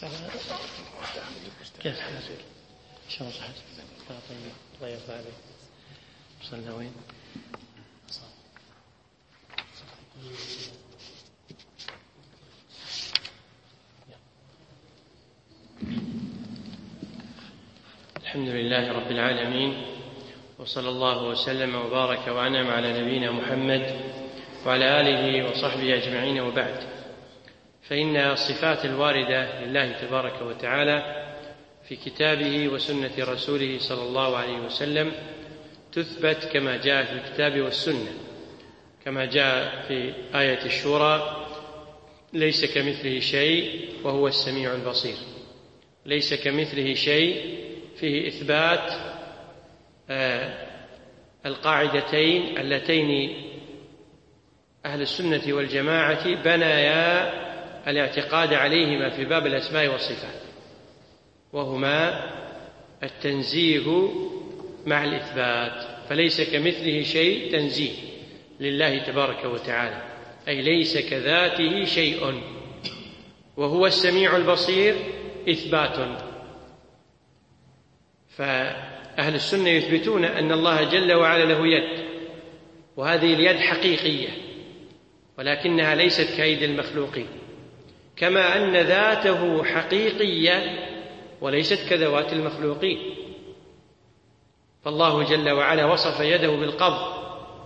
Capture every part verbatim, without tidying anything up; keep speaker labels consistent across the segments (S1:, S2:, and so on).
S1: كيف حالك؟ إن شاء الله صحتك. الله يرضى عليك. وصلنا وين؟ الحمد لله رب العالمين، وصلى الله وسلم وبارك وأنعم على نبينا محمد وعلى آله وصحبه أجمعين، وبعد. فإن الصفات الواردة لله تبارك وتعالى في كتابه وسنة رسوله صلى الله عليه وسلم تثبت كما جاء في الكتاب والسنة، كما جاء في آية الشورى: ليس كمثله شيء وهو السميع البصير. ليس كمثله شيء فيه إثبات آه القاعدتين اللتين أهل السنة والجماعة بنيا الاعتقاد عليهما في باب الأسماء والصفات، وهما التنزيه مع الإثبات. فليس كمثله شيء تنزيه لله تبارك وتعالى، أي ليس كذاته شيء. وهو السميع البصير إثبات. فأهل السنة يثبتون أن الله جل وعلا له يد، وهذه اليد حقيقية، ولكنها ليست كأيدي المخلوقين، كما أن ذاته حقيقية وليست كذوات المخلوقين. فالله جل وعلا وصف يده بالقبض،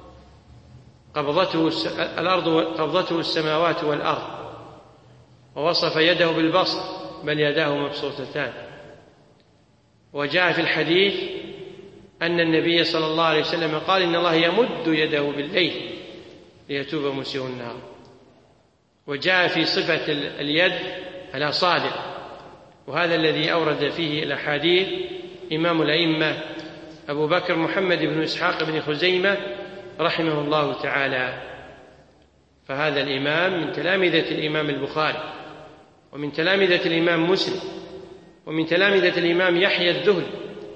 S1: قبضته الأرض قبضته السماوات والأرض، ووصف يده بالبسط، بل يداه مبسوطتان. وجاء في الحديث أن النبي صلى الله عليه وسلم قال: إن الله يمد يده بالليل ليتوب مسيء النهار. وجاء في صفة اليد الأصابع، وهذا الذي أورد فيه الأحاديث إمام الأئمة أبو بكر محمد بن إسحاق بن خزيمة رحمه الله تعالى. فهذا الإمام من تلامذة الإمام البخاري، ومن تلامذة الإمام مسلم، ومن تلامذة الإمام يحيى الذهلي،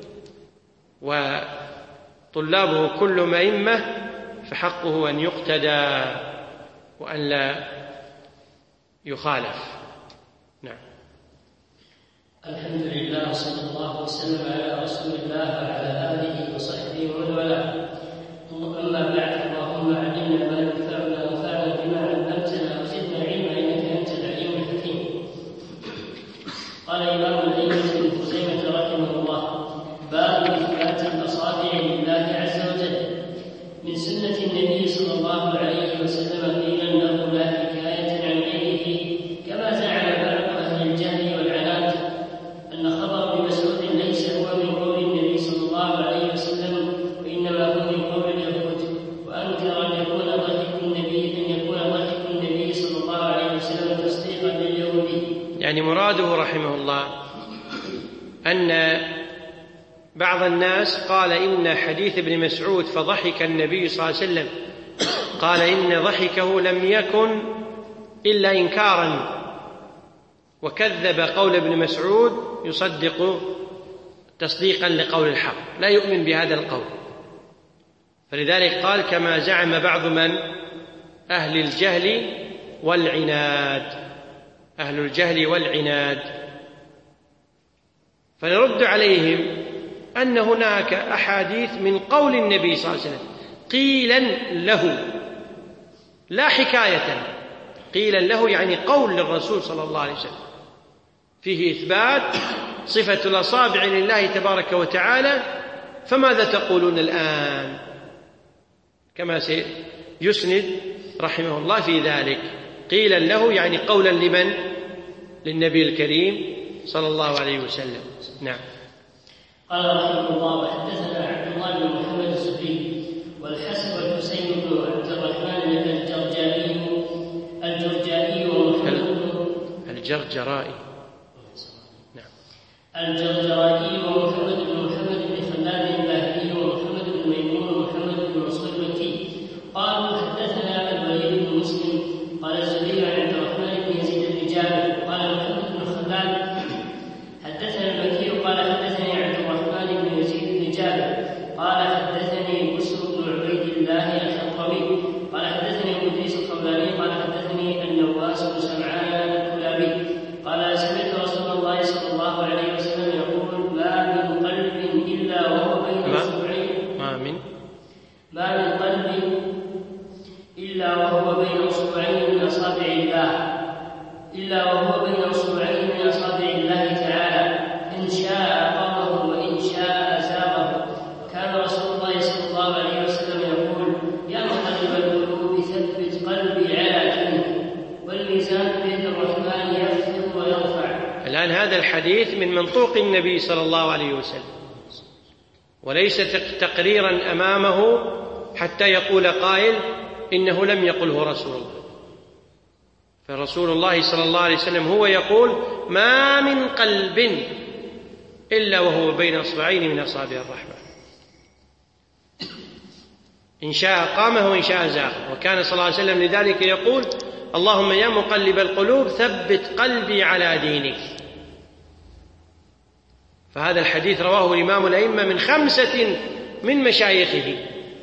S1: وطلابه كلهم أئمة، فحقه أن يقتدى وأن لا يخالف. نعم.
S2: الحمد لله، وصلى الله وسلم على رسول الله وعلى آله وصحبه ومن والاه. أما بعد، اللهم علمنا ما ينفعنا وانفعنا بما علمتنا وزدنا علما إنك أنت العليم الحكيم. قال إمام الأئمة ابن خزيمة رحمه الله: باب إثبات الأصابع لله عز وجل. من سنة النبي صلى الله عليه وسلم قيل أنه لا حكاية عن غيره، كما زعم بعض أهل الجهل والعناد أن خبر ابن مسعود ليس هو من قول النبي صلى الله عليه وسلم، وإنما هو من قول اليهود. وأنكر أن يكون ضحك النبي أن يكون ضحك النبي صلى الله عليه وسلم تصديقا لليهودي.
S1: يعني مراده رحمه الله أن بعض الناس قال إن حديث ابن مسعود فضحك النبي صلى الله عليه وسلم، قال إن ضحكه لم يكن إلا إنكارا، وكذب قول ابن مسعود يصدق تصديقا لقول الحق، لا يؤمن بهذا القول. فلذلك قال: كما زعم بعض من أهل الجهل والعناد. أهل الجهل والعناد. فنرد عليهم أن هناك أحاديث من قول النبي صلى الله عليه وسلم قيلا له، لا حكاية، قيلا له يعني قول للرسول صلى الله عليه وسلم، فيه إثبات صفة الأصابع لله تبارك وتعالى. فماذا تقولون الآن؟ كما سيسند رحمه الله في ذلك. قيلا له يعني قولا لمن؟ للنبي الكريم صلى الله عليه وسلم. نعم.
S2: قال رحمه الله: وحدثنا عبد الله بن محمد الزهري والحسن والحسين بن عبد الرحمن الجرجاني الجرجاني ومحمد
S1: الجرجرائي
S2: نعم الجرجرائي ومحمد بن محمد بن خلاد الباهلي ومحمد بن ميمون ومحمد بن منصور المكي قالوا: حدثنا الوليد بن مسلم قال الزهري عن عبد الرحمن بن يزيد بن جابر قال محمد بن خلاد حدثنا المكي قال حدثني عبد الرحمن بن يزيد بن جابر قال حدثني بشر بن عبيد الله الحضرمي قال حدثني ادريس الخولاني قال حدثني النواس بن سمعان الكلابي قال: سمعت رسول الله إلا وهو بين أصبعين من أصابع الله إلا وهو بين أصبعين من أصابع الله تعالى، إن شاء أقامه وإن شاء أزاغه. كان رسول الله صلى الله عليه وسلم يقول: يا مقلب القلوب ثبت قلبي على دينك، والميزان بيد الرحمن يخفض ويرفع.
S1: الآن هذا الحديث من منطوق النبي صلى الله عليه وسلم، وليس تقريرا أمامه حتى يقول قائل إنه لم يقله رسول الله. فرسول الله صلى الله عليه وسلم هو يقول: ما من قلب إلا وهو بين أصبعين من أصابع الرحمن، إن شاء قامه وإن شاء زاغه. وكان صلى الله عليه وسلم لذلك يقول: اللهم يا مقلب القلوب ثبت قلبي على دينك. فهذا الحديث رواه الإمام الأئمة من خمسة من مشايخه،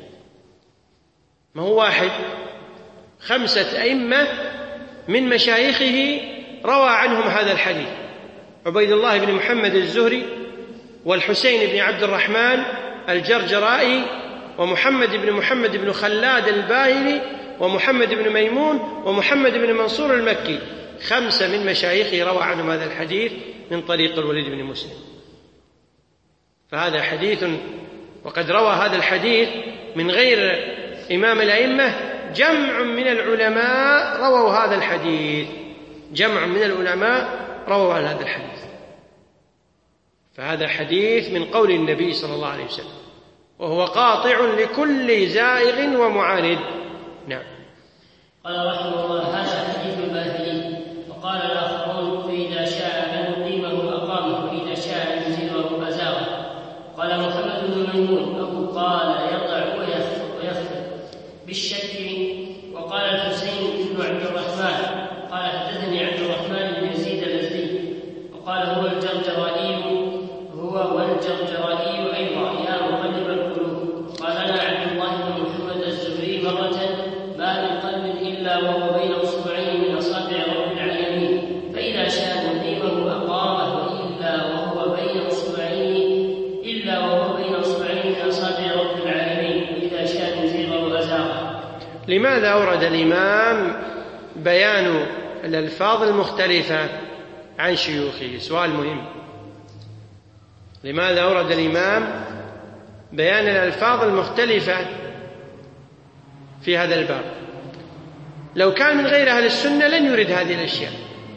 S1: ما هو واحد، خمسة أئمة من مشايخه روى عنهم هذا الحديث: عبيد الله بن محمد الزهري، والحسين بن عبد الرحمن الجرجرائي، ومحمد بن محمد بن خلاد الباهلي، ومحمد بن ميمون، ومحمد بن منصور المكي. خمسة من مشايخه روى عنهم هذا الحديث من طريق الوليد بن مسلم. فهذا حديث، وقد روى هذا الحديث من غير إمام الأئمة جمع من العلماء رووا هذا الحديث، جمع من العلماء رووا هذا الحديث. فهذا حديث من قول النبي صلى الله عليه وسلم، وهو قاطع لكل زائغ ومعاند. نعم.
S2: قال رحمه الله: هذا حديث الباهلي. وقال الآخرون: فإذا شاء أن يقيمه أقامه، وإذا شاء أن يزيغه أزاغه. قال محمد بن ميمون: أبو قال يضع ويخفض بالشك. وقال الحسين بن عبد الرحمن قال: حدثني عبد الرحمن بن يزيد الأزدي. وقال: هو الجرجرائي هو والجرجرائي أيضا يا مقلب القلوب. قال لنا عبد الله بن محمد الزهري مرة: ما من قلب إلا وهو بين أصبعين من أصابع رب العالمين، فإذا شاء يقيمه أقامه، وإلا وهو بين أصبعين إلا وهو بين أصبعين من أصابع رب العالمين، وإذا شاء يزيغه أزاغه.
S1: لماذا أورد الإمام بيان الألفاظ المختلفة عن شيوخه؟ سؤال مهم. لماذا أورد الإمام بيان الألفاظ المختلفة في هذا الباب؟ لو كان من غير أهل السنة لن يرد هذه الأشياء،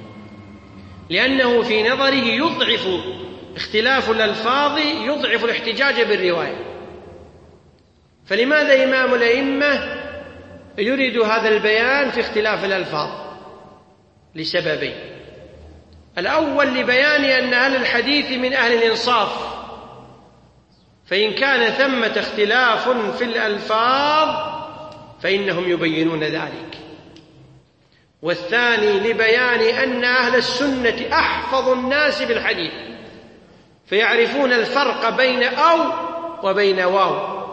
S1: لأنه في نظره يضعف اختلاف الألفاظ، يضعف الاحتجاج بالرواية. فلماذا إمام الأئمة يريد هذا البيان في اختلاف الألفاظ؟ لسببين: الأول لبيان أن أهل الحديث من أهل الإنصاف، فإن كان ثمة اختلاف في الألفاظ فإنهم يبينون ذلك. والثاني لبيان أن أهل السنة أحفظ الناس بالحديث، فيعرفون الفرق بين أو وبين واو،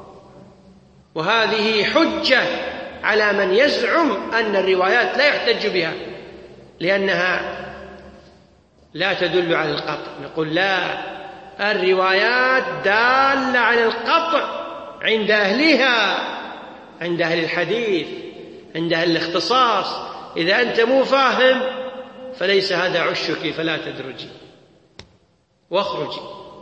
S1: وهذه حجة على من يزعم أن الروايات لا يحتج بها لأنها لا تدل على القطع. نقول: لا، الروايات دالة على القطع عند أهلها، عند أهل الحديث، عند أهل الاختصاص. إذا أنت مو فاهم فليس هذا عشك، فلا تدرجي واخرجي.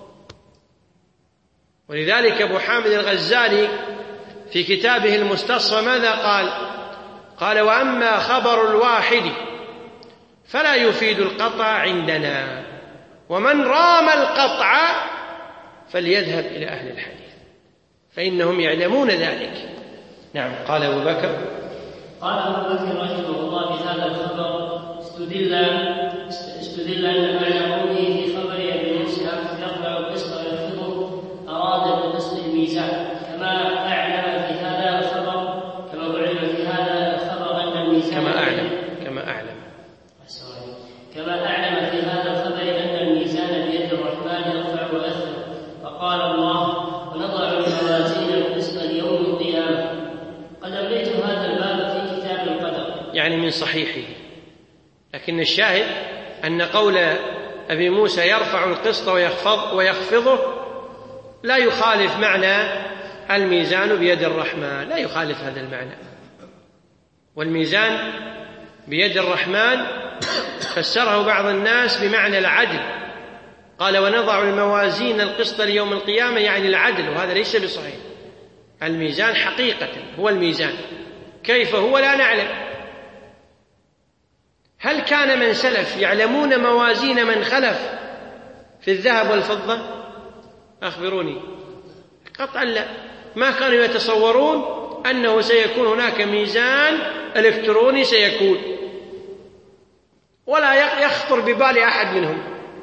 S1: ولذلك أبو حامد الغزالي في كتابه المستصفى ماذا قال؟ قال: وأما خبر الواحد فلا يفيد القطع عندنا، ومن رام القطع فليذهب إلى أهل الحديث فإنهم يعلمون ذلك. نعم. قال أبو بكر
S2: قال أبو بكر رحمه الله: بهذا الخبر استدل استدل أن معنى قوله في خبر أبي موسى يرفع القسط ويخفضه أراد بقسط الميزان، كما أعلم في هذا الخبر كما أعلم في هذا الخبر أن الميزان
S1: كما أعلم كما أعلم
S2: كما أعلم في هذا الخبر أن الميزان بيد الرحمن يرفع ويخفض. فقال الله: ونضع الموازين القسط ليوم القيامة. قد أمليت هذا الباب في كتاب القدر، يعني
S1: من صحيحه. لكن الشاهد أن قول أبي موسى يرفع القسط ويخفض ويخفضه لا يخالف معنى الميزان بيد الرحمن، لا يخالف هذا المعنى. والميزان بيد الرحمن فسره بعض الناس بمعنى العدل، قال ونضع الموازين القسط ليوم القيامة يعني العدل، وهذا ليس بصحيح. الميزان حقيقة هو الميزان، كيف هو لا نعلم. هل كان من سلف يعلمون موازين من خلف في الذهب والفضة؟ أخبروني. قطعا لا، ما كانوا يتصورون أنه سيكون هناك ميزان إلكتروني سيكون، ولا يخطر ببال أحد منهم.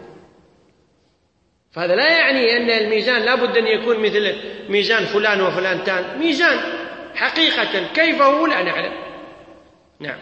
S1: فهذا لا يعني أن الميزان لا بد أن يكون مثل ميزان فلان وفلان تان، ميزان حقيقة كيف هو لا نعلم. نعم.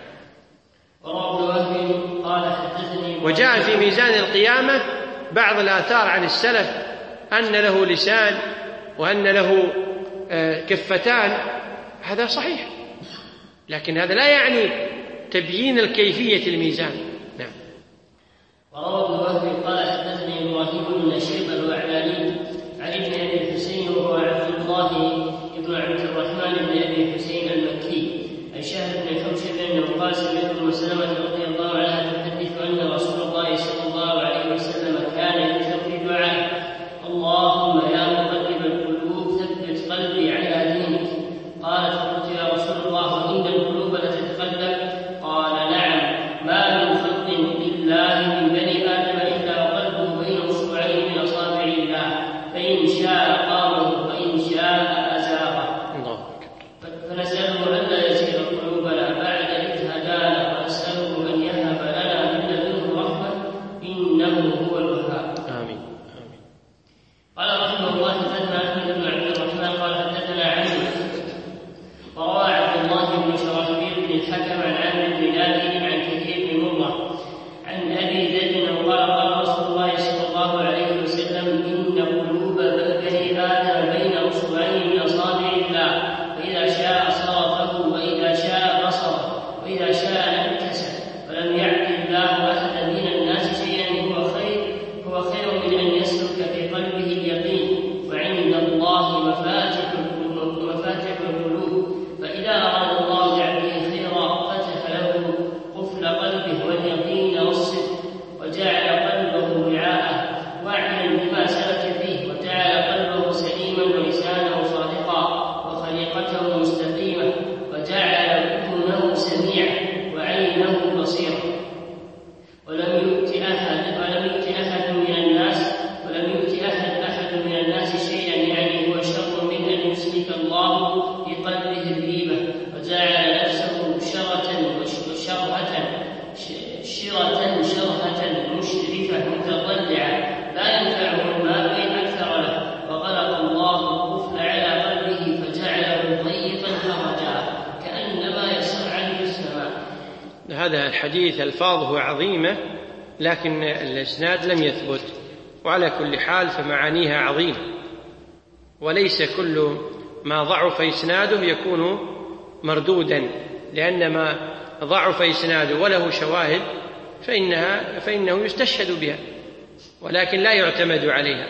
S1: وجاء في ميزان القيامة بعض الآثار عن السلف أن له لسان وأن له كفتان، هذا صحيح، لكن هذا لا يعني تبيين الكيفية الميزان. نعم.
S2: وروى ابن وهب قال حدثني ابراهيم بن شيبة الوعلاني عن ابن ابي الحسين وهو عبد الله بن عبد الرحمن بن ابي الحسين المكي عن شهر بن حوشب انه قال سمعت ام سلمة رضي الله عنها تحدث ان رسول الله صلى الله عليه وسلم كان يكثر في دعائه اللهم يا مقلب القلوب ثبت قلبي على دينك. قالت قلت يا رسول الله وان القلوب لتتقلب؟ قال نعم، ما من خلق لله من بني ادم الا وقلبه بين اصبعين من اصابع الله، فان شاء قامه وان شاء ازاغه. فنساله الا يزيغ قلوبنا بعد اذ هدانا، ونساله ان يهب لنا من لدنه رحمه انه هو الوهاب.
S1: امين.
S2: قال رحمه الله حدثنا احمد بن عبد الرحمن قال حدثنا عمرو وروى عبد الله بن شرحبيل بن الحكم عن عامر بن نادر عن كثير بن مره عن ابي ذر قال قال رسول الله صلى الله عليه وسلم ان قلوب بني ادم بين اصبعين من اصابع الله، فاذا شاء صرفه واذا شاء بصره واذا شاء نكسه، ولم يعد الله احدا من الناس شيئا هو خير هو خير من ان يسلك في قلبه اليقين، وعند الله مفاتح مفاتح القلوب، فاذا اراد الله بعبده خيرا فتح له قفل قلبه واليقين والصدق، وجعل قلبه وعاءه واعيا بما سلك فيه، وجعل قلبه سليما ولسانه صادقا وخليقته مستقيمه، وجعل اذنه سميعا وعينه بصيرا. ولم يؤت احد ولم يؤت احد من الناس ولم يؤت احد احد من الناس شيئا يعني هو شر من ان يسلك الله في قلبه الريبه، وجعل نفسه شرة وشرهة شرة شرهة مشرفة متضلعة لا ينفعه الماء إن أكثر له، وغلق الله القفل على قلبه فجعله ضيقا هرجا كأنما يصعد في السماء.
S1: هذا الحديث ألفاظه عظيمة لكن الإسناد لم يثبت، وعلى كل حال فمعانيها عظيمة، وليس كل ما ضعف إسناده يكون مردودا، لأن ما ضعف إسناده وله شواهد فإنها فإنه يستشهد بها ولكن لا يعتمد عليها.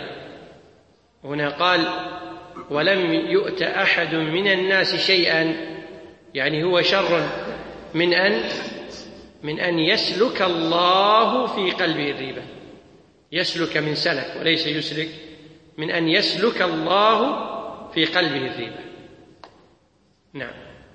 S1: هنا قال ولم يؤت أحد من الناس شيئا، يعني هو شر من أن من أن يسلك الله في قلبه الريبة. يسلك من سلك وليس يسلك، من أن يسلك الله في قلبه الريبة. نعم.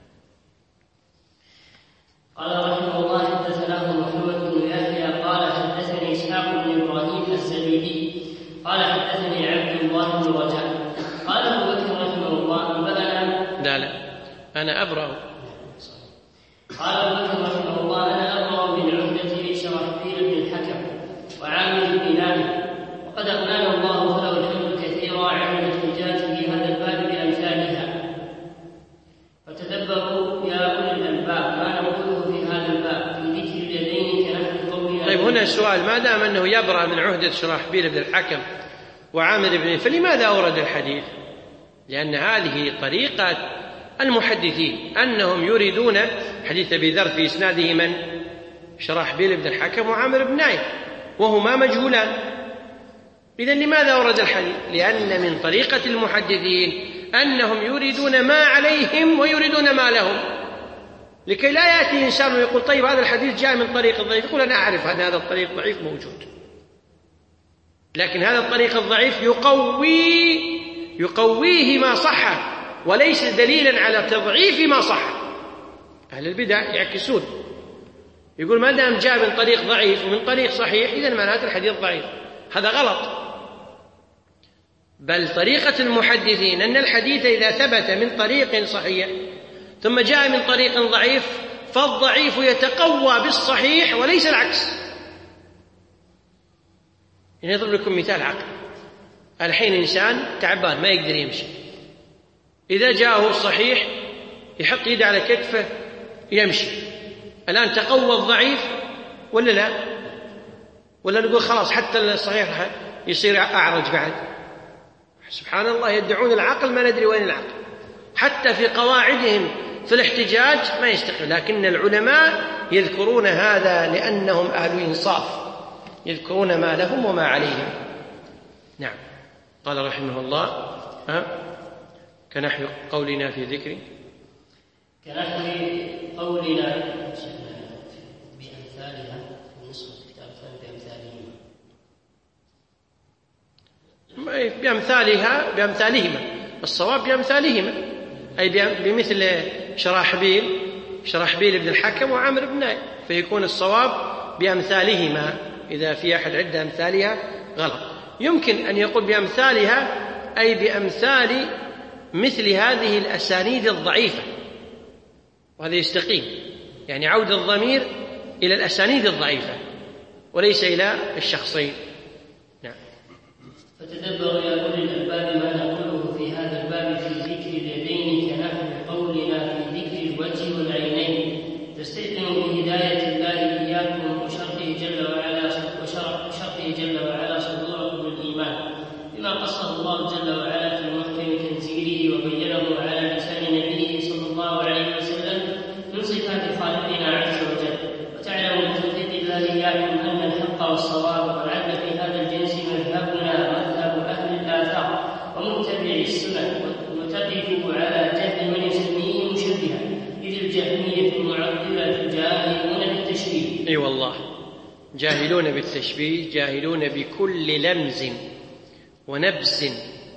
S2: قال رحمه الله حدثنا محمد بن يحيى قال حدثني اسحاق بن ابراهيم الزبيدي قال حدثني عبد الله بن رجاء قال ابو بكر رحمه الله انبانا
S1: لا لا انا ابرأ
S2: قال ابو بكر رحمه الله انا ابرأ من عهدة شرحبيل بن الحكم وعامر بن نافع، وقد اغنانا الله فله الحمد كثيرا عن الاحتجاج في هذا الباب بامثالها. فتدبروا يا اولي الالباب ما نقوله في هذا الباب في ذكر اليدين كنحو قولنا.
S1: طيب هنا السؤال، ما دام انه يبرأ من عهدة شرحبيل بن الحكم وعامر بن، فلماذا اورد الحديث؟ لان هذه طريقة المحدثين انهم يريدون حديث ابي ذر في اسناده من؟ شرحبيل بن الحكم وعامر بن نايف وهما مجهولان. إذن لماذا أورد الحديث؟ لأن من طريقة المحدثين أنهم يريدون ما عليهم ويريدون ما لهم، لكي لا يأتي إنسان ويقول طيب هذا الحديث جاء من طريق الضعيف، يقول أنا أعرف أن هذا الطريق ضعيف موجود، لكن هذا الطريق الضعيف يقوي يقويه ما صح وليس دليلا على تضعيف ما صح. أهل البدع يعكسون، يقول ما دام جاء من طريق ضعيف ومن طريق صحيح إذن معناته الحديث ضعيف. هذا غلط، بل طريقة المحدثين أن الحديث إذا ثبت من طريق صحيح ثم جاء من طريق ضعيف فالضعيف يتقوى بالصحيح وليس العكس. يعني يضرب لكم مثال عقل، الحين إنسان تعبان ما يقدر يمشي، إذا جاءه الصحيح يحط يده على كتفه يمشي، الآن تقوى الضعيف ولا لا؟ ولا نقول خلاص حتى الصحيح يصير أعرج بعد؟ سبحان الله، يدعون العقل ما ندري وين العقل، حتى في قواعدهم في الاحتجاج ما يستقيم. لكن العلماء يذكرون هذا لأنهم أهل إنصاف، يذكرون ما لهم وما عليهم. نعم. قال رحمه الله ها كنحو قولنا في ذكر
S2: كنحو قولنا بأمثالها في نسخة كتاب ثاني بأمثالهما
S1: بأمثالها بأمثالهما الصواب بأمثالهما، أي بمثل شراحبيل شراحبيل بن الحكم وعامر بن نائل، فيكون الصواب بأمثالهما. إذا في أحد عدة أمثالها غلط. يمكن أن يقول بأمثالها أي بأمثال مثل هذه الأسانيد الضعيفة، وهذا يستقيم، يعني عود الضمير إلى الأسانيد الضعيفة وليس إلى الشخصين. نعم.
S2: فتدبروا يا أولي الألباب ما نقوله في هذا الباب في ذكر اليدين كنحو قولنا في ذكر الوجه والعينين، تستيقنوا بهداية الله إياكم وشرطه جل وعلا وشرطه جل وعلا صدوركم الإيمان بما قصه الله جل وعلا في محكم تنزيله وبينه على لسان نبيه صلى الله عليه وسلم من صفات خالقنا عز وجل. وتعلموا بتوفيق الله إياكم أن الحق والصواب والعدل في هذا الجنس مذهبنا مذهب أهل الآثار ومتبعي السنن، وتقف على جهل من يسميه مشبها، إذ الجهمية المعطلة جاهلون بالتشبيه.
S1: أي والله، جاهلون بالتشبيه، جاهلون بكل لمز ونبز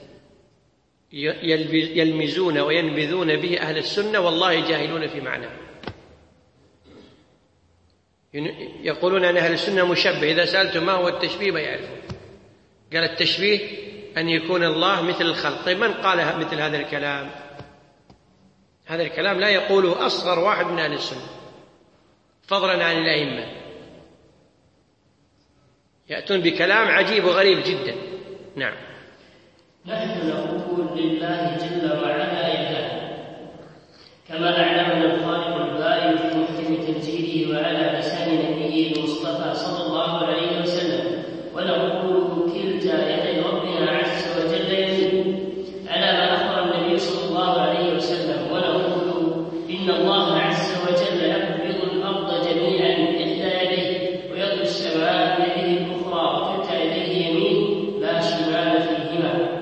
S1: يلمزون وينبذون به أهل السنة، والله جاهلون في معناه. يقولون أن أهل السنة مشبه، إذا سألتم ما هو التشبيه ما يعرفون. قال التشبيه أن يكون الله مثل الخلق. طيب من قال مثل هذا الكلام؟ هذا الكلام لا يقوله أصغر واحد من أهل السنة فضلا عن الأئمة، يأتون بكلام عجيب وغريب جدا. نعم.
S2: نحن نقول لله جل وعلا يداه كما أعلمنا الخالق البارئ في محكم تنزيله وعلى لسان نبيه المصطفى صلى الله عليه وسلم، ونقول كلتا يدي ربنا عز وجل يمين على ما أخبر النبي صلى الله عليه وسلم، ونقول إن الله عز وجل يقبض الأرض جميعا إحدى يديه ويطوي السماء بيده الأخرى وكلتا يديه يمين لا شمال فيهما.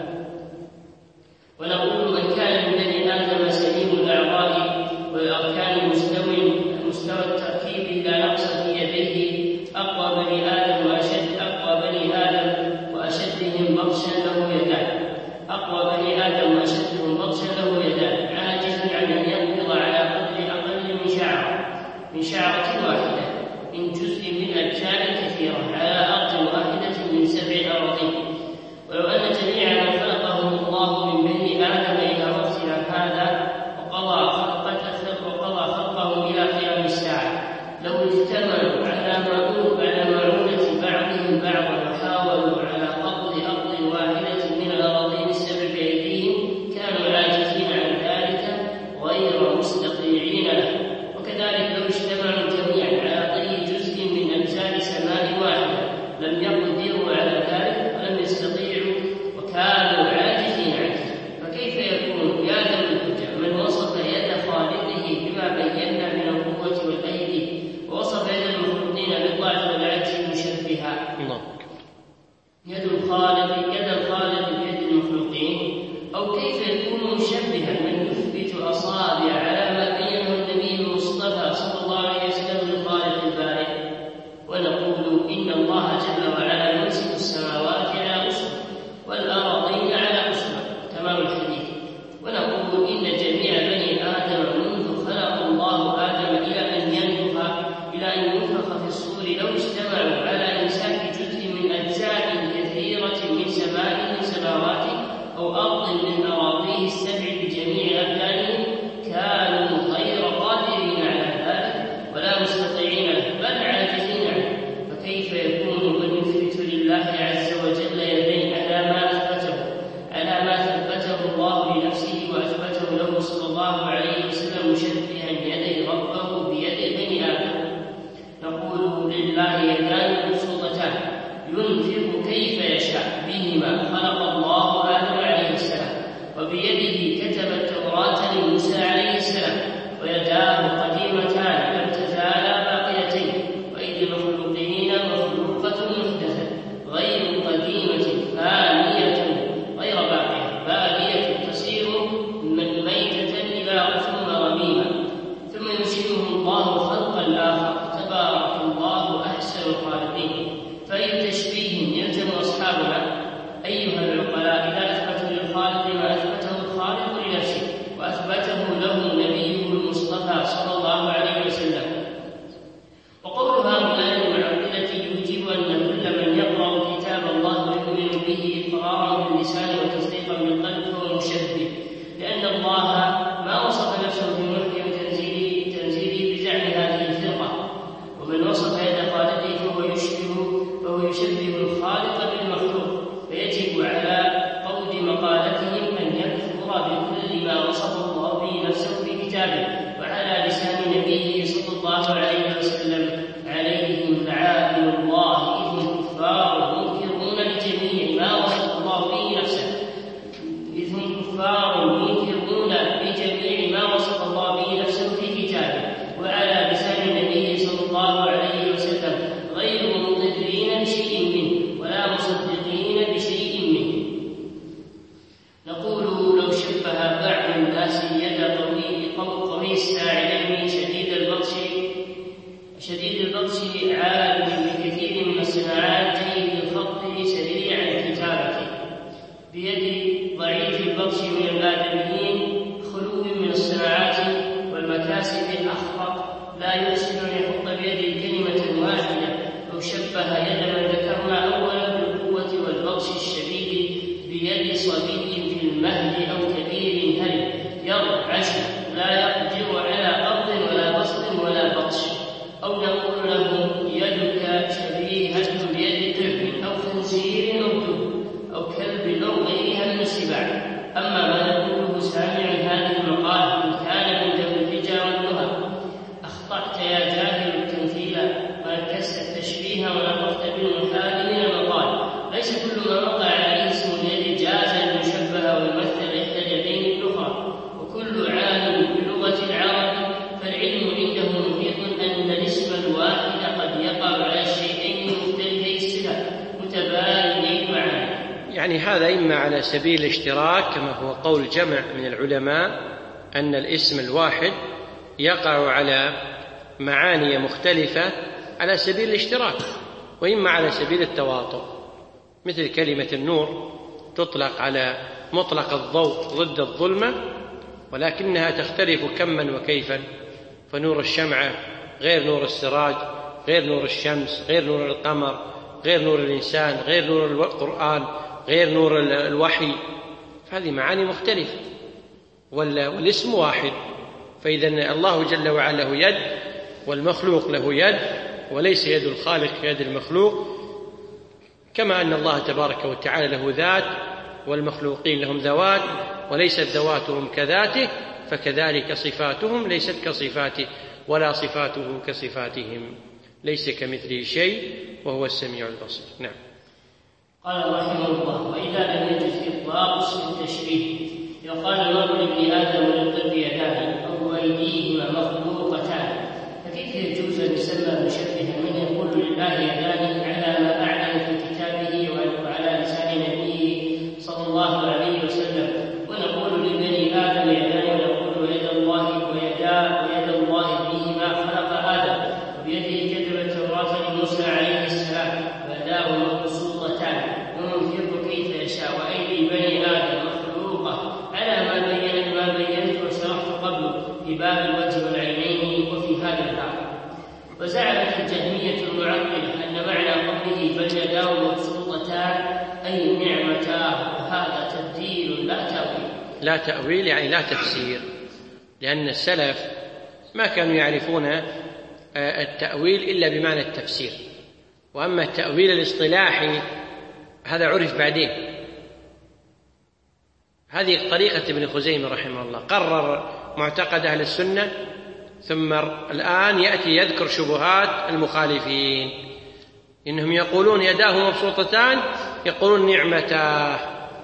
S2: ونقول من كان من بني آدم سليم الأعضاء والأركان مستوي مستوى التركيب لا نقص في يديه أقوى بني آدم وأشد أقوى بني آدم وأشدهم بطشا له يدان أقوى بني آدم وأشدهم بطشا له يدان عاجز عن أن يقبض على قدر أقل من شعرة من شعرة واحدة من جزء من أجزاء كثيرة على أرض واحدة من سبع أراضين. ولو أن جميع من خلقهم الله من بني آدم إلى وقتنا هذا وقضى خلقته وقضى خلقهم إلى قيام الساعة لو اجتمعوا على معونة بعضهم بعضا وحاولوا على قبض أرض واحدة من الأراضين السبع بأيديهم كانوا عاجزين عن ذلك غير مستطيعين له. وكذلك لو اجتمعوا جميعا على طي جزء من أجزاء سماء واحدة لم يقدروا على ذلك ولم يستطيعوا وكانوا عاجزين عنه. فكيف يكون يا ذا الحجة من وصف يد خالقه بما بينا من القوة والأيدي ووصف يد المخلوق لله يدان مبسوطتان ينفق كيف يشاء بهما خلق الله آدم عليه السلام، وبيده كتب التوراة لموسى عليه السلام، ويداه قديمتان لم تزالا باقيتين، وأيدي المخلوقين مخلوقة محدثة غير قديمة فانية غير باقية بالية تصير من ميتة إلى ثم رميما، ثم ينشئه الله خلقا آخر تبارك الله أحسن الخالقين. فأي تشبيه يلزم أصحابنا أيها العقلاء إذا أثبتوا للخالق ما أثبته الخالق لنفسه وأثبته له نبيه المصطفى صلى الله عليه وسلم. وقول هؤلاء المعتزلة يوجب أن كل من يقرأ كتاب الله ويؤمن به إقرارا باللسان وتصديقا بالقلب فهو مشبه، لأن الله ما وصف نفسه بمحكم تنزيله تنزيله بزعم هذه الفرقة، ومن وصف يد خالقه فهو يشبه فهو يشبه الخالق بالمخلوق، فيجب على قول مقالتهم أن يكفر بكل ما وصف الله به نفسه في كتابه وعلى لسان نبيه صلى الله عليه وسلم. عليهم لعائن الله إذ هم كفار منكرون لجميع ما وصف الله به نفسه إذ هم كفار منكرون لجميع ما وصف الله به نفسه في كتابه وعلى لسان النبي صلى الله عليه وسلم، غير مضرين بشيء منه ولا مصدقين بشيء منه. نقول لو شبه بعض الناس يد قوي الساعدين شديد البطش شديد البطش عالم بكثير من الصناعات جيد الخط سريع الكتابة بيد ضعيف البطش من الآدميين خلو من الصناعات والمكاسب الأخرق لا يحسن أن يحط بيده كلمة واحدة. لو شبه يد من ذكرنا أولا بالقوة والبطش الشديد بيد صبي في المهد أو كبير هل يرعش لا يقدر على قبض ولا بسط ولا بطش، أو نقول له يدك شبيهة بيد طفل أو خنزير أو دب أو كلب أو غيرها من السباع. أما ما نقوله سامع هذه المقال إن كان من ذوي الحجى والنهى أخطأت يا جاهل التمثيل وركزت التشبيه ونطقت بالمحال من المقال. ليس كل ما وقع عليه اسم اليد جاز المشبه ويمثل إحدى اليدين الأخرى، وكل عالم بلغة العرب فالعلم عنده محيط أن الاسم الواحد قد يقع على الشيئين مختلفي الصفة متبايني المعاني.
S1: يعني هذا إما على سبيل الاشتراك كما هو قول جمع من العلماء أن الاسم الواحد يقع على معاني مختلفة على سبيل الاشتراك، وإما على سبيل التواطؤ، مثل كلمة النور تطلق على مطلق الضوء ضد الظلمة ولكنها تختلف كما وكيفا، فنور الشمعة غير نور السراج، غير نور الشمس، غير نور القمر، غير نور الإنسان، غير نور القرآن، غير نور الوحي، فهذه معاني مختلفة والاسم واحد. فإذا الله جل وعلا له يد والمخلوق له يد، وليس يد الخالق كيد المخلوق، كما أن الله تبارك وتعالى له ذات والمخلوقين لهم ذوات وليست ذواتهم كذاته، فكذلك صفاتهم ليست كصفاته ولا صفاته كصفاتهم، ليس كمثله شيء وهو السميع البصير. نعم.
S2: قال رحمه الله: وإذا لم يجد إطلاق اسم التشبيه يقال المرء لابن آدم وللطب يدان أو أيديهما مخلوقتان، فكيف يجوز أن يسمى مشبها من يقول لله يدان على ما أعلن في كتابه وعلى لسان نبيه صلى الله عليه وسلم، ونقول لبني آدم يدان ونقول يد الله ويدا ويد الله بهما خلق آدم، وبيده كتب التوراة لموسى عليه السلام، ويداه مبسوطتان وينفق كيف يشاء، وأيدي بني آدم مخلوقة على ما بين ما بينت وشرحت قبل في باب الوجه والعينين وفي هذا الباب. وزعمت الجهمية المعطلة أن معنى قوله بل يداه مبسوطتان أي نعمتاه، وهذا تبديل لا تأويل.
S1: لا تأويل يعني لا تفسير، لأن السلف ما كانوا يعرفون التأويل إلا بمعنى التفسير، وأما التأويل الاصطلاحي هذا عرف بعدين. هذه طريقة ابن خزيمة رحمه الله، قرر معتقد أهل السنة ثم الآن يأتي يذكر شبهات المخالفين، إنهم يقولون يداه مبسوطتان، يقولون نعمتاه.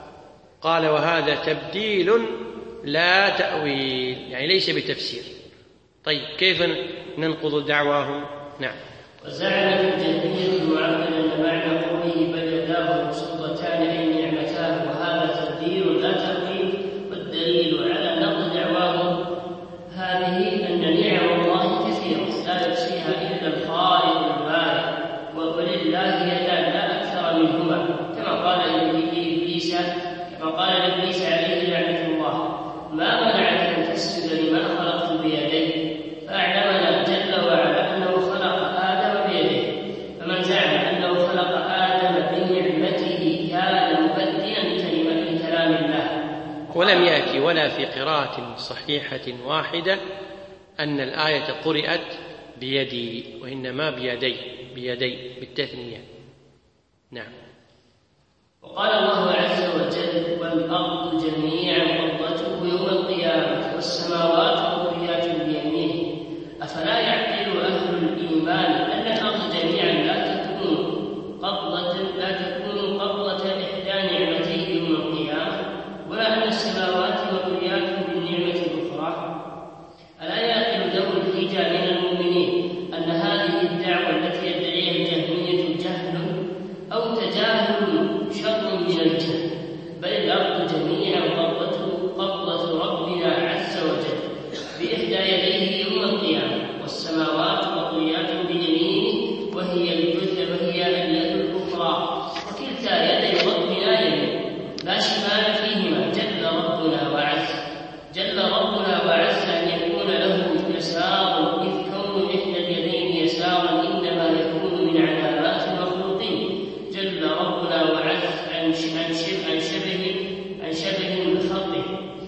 S1: قال وهذا تبديل لا تأويل، يعني ليس بتفسير. طيب كيف ننقض دعواهم؟ نعم.
S2: وزعم الجهمية المعبد أن معنى قوله بل يداه مبسوطتان أي نعمتاه وهذا تبديل لا تأويل، والدليل على نقض دعواهم هذه أن نعم الله كثيرة لا يحصيها إلا الخالق البارئ، ولله يدان لا أكثر منهما، كما قال لإبليس كما قال لإبليس عليه لعنة الله ما منعك أن تسجد لما خلقت بيدي، فأعلمنا جل وعلا أنه خلق آدم بيده. فمن زعم أنه خلق آدم بنعمته كان مبدلا لكلام الله.
S1: ولم يأتي ولا في قراءة صحيحة واحدة أن الآية قرئت بيدي، وإنما بيدي بيدي بالتثنية. نعم.
S2: وقال الله عز وجل والأرض جميعا قبضته يوم القيامة والسماوات مطويات بيمينه. أفلا يعقل أهل الإيمان أن الأرض جميعا لا تكون قبضة لا تكون قبضة إحدى نعمتيه يوم القيامة، ولا أن السماوات مطويات بالنعمة الأخرى؟ ألا يعقل ذوي الحجة من المؤمنين أن هذه الدعوة التي يدعيها الجهمية جهل أو تجاهل شر من الجهل، بل الأرض جميعا قبضته قبضة ربنا عز وجل بإحدى يديه يوم القيامة، والسماوات مطويات بيمينه وهي الجثة وهي اليد الأخرى، وكلتا يدي ربنا يمين لا شمال فيهما جل ربنا وعز جل ربنا وعز أن يكون له يسار، إذ كون إحدى اليدين يسارا إنما يكون من علامات المخلوقين جل ربنا وعز عن شبه عن شبه عن شبه من خلقه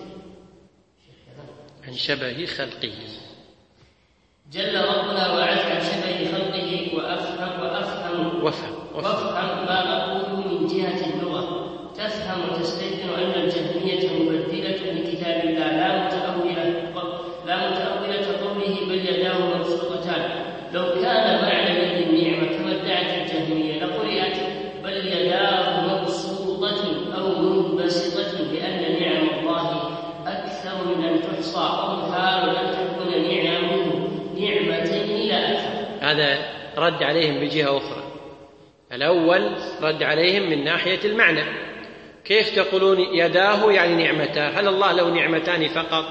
S1: عن شبه خلقه
S2: جل ربنا وعز عن شبه خلقه. وأفهم وأفهم
S1: وافهم
S2: وافهم ما نقوله من جهة اللغة، تفهم وتستيقن أن الجهمية مبدلة لكتاب الله لا متأولة لا متأولة قوله بل يداه مبسوطتان. لو كان معنى يد النعمة كما ادعت الجهمية لقرئت بل يداه مبسوطة أو منبسطة، لأن نعم الله أكثر من أن تحصى، أو حال أن تكون نعمه نعمتين لا أكثر.
S1: هذا رد عليهم بجهة أخرى. الأول رد عليهم من ناحية المعنى، كيف تقولون يداه يعني نعمتاه؟ هل الله له نعمتان فقط؟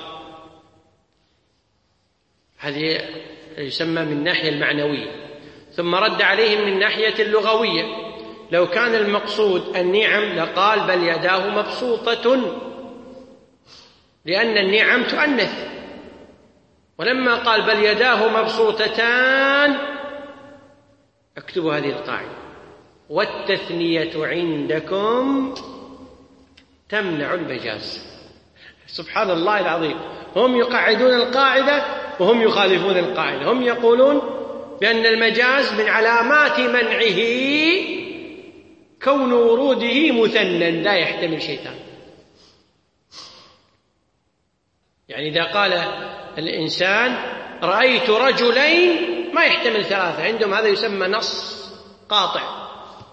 S1: هذه يسمى من الناحية المعنوية. ثم رد عليهم من ناحية اللغوية، لو كان المقصود النعم لقال بل يداه مبسوطة، لأن النعم تؤنث، ولما قال بل يداه مبسوطتان اكتبوا هذه القاعدة: والتثنية عندكم تمنع المجاز. سبحان الله العظيم، هم يقعدون القاعدة وهم يخالفون القاعدة. هم يقولون بأن المجاز من علامات منعه كون وروده مثنى لا يحتمل شيطان. يعني إذا قال الإنسان رأيت رجلين ما يحتمل ثلاثة، عندهم هذا يسمى نص قاطع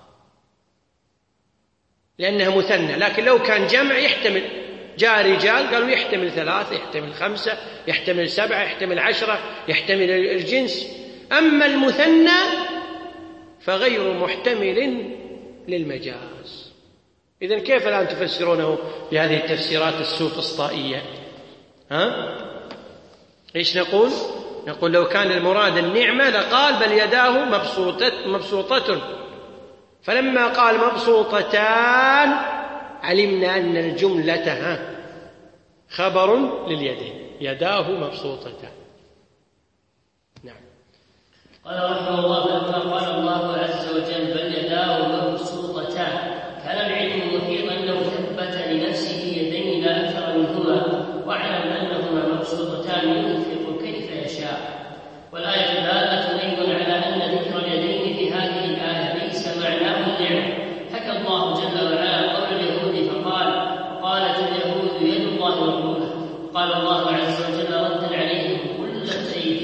S1: لأنها مثنى. لكن لو كان جمع يحتمل، جاء رجال قالوا يحتمل ثلاثة، يحتمل خمسة، يحتمل سبعة، يحتمل عشرة، يحتمل الجنس. أما المثنى فغير محتمل للمجاز. إذن كيف الآن تفسرونه بهذه التفسيرات السوفسطائية؟ ها؟ إيش نقول؟ نقول لو كان المراد النعمة لقال بل يداه مبسوطة, مبسوطة فلما قال مبسوطتان علمنا أن الجملة ها خبر لليدين، يداه مبسوطتان. نعم.
S2: قال رحمه الله: فلما قال الله عز وجل بل يداه مبسوطتان كان العلم محيطا له ثبت لنفسه يدين لا أكثر منهما، واعلم أنهما مبسوطتان ينفق كيف يشاء. والآية دالة أيضا على أن ذكر اليدين في هذه الآية ليس معناه النعمة. حكى الله جل وعلا قول اليهود فقال: وقالت اليهود يد الله مغلولة. قال الله عز وجل ردا عليهم: قل أتيتم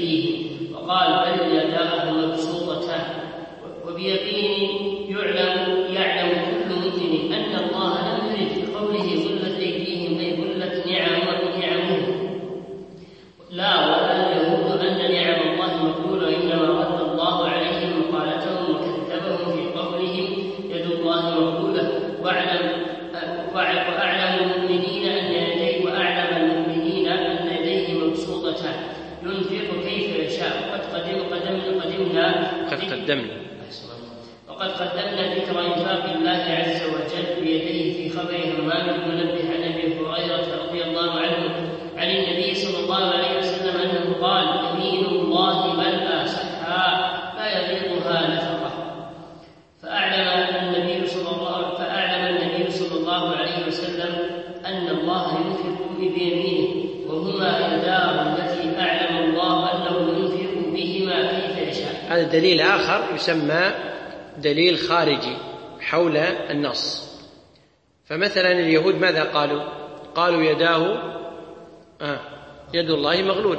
S2: قدمنا قدمنا
S1: قد قدمنا
S2: وقد قدمنا ذكر إنفاق الله عز وجل بيديه في خبر همام بن منبه عن أبي هريرة رضي الله عنه عن النبي صلى الله عليه وسلم أنه قال: يمين الله ملأى صحاء لا يغيضها نفقة. فأعلم النبي صلى الله فأعلم النبي صلى الله عليه وسلم أن الله ينفق بيمينه، وهما اليدان التي أعلم الله أنه ينفق بهما كيف يشاء.
S1: هذا دليل آخر يسمى دليل خارجي حول النص. فمثلا اليهود ماذا قالوا؟ قالوا يداه آه يد الله مغلولة.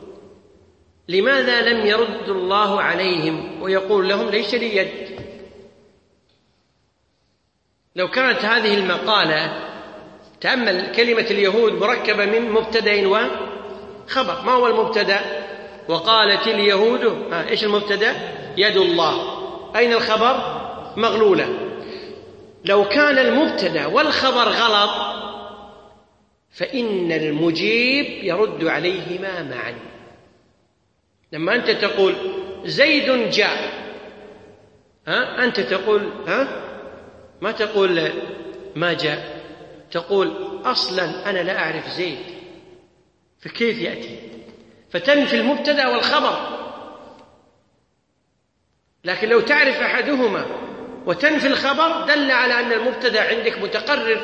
S1: لماذا لم يرد الله عليهم ويقول لهم ليس لي يد؟ لو كانت هذه المقالة، تأمل كلمة اليهود مركبة من مبتدأ وخبر. ما هو المبتدأ؟ وقالت اليهود آه إيش المبتدأ؟ يد الله. أين الخبر؟ مغلولة. لو كان المبتدأ والخبر غلط فإن المجيب يرد عليهما معا. لما أنت تقول زيد جاء، ها أنت تقول ها ما تقول ما جاء، تقول أصلا أنا لا أعرف زيد فكيف يأتي، فتنفي المبتدأ والخبر. لكن لو تعرف أحدهما وتنفي الخبر دل على أن المبتدأ عندك متقرر.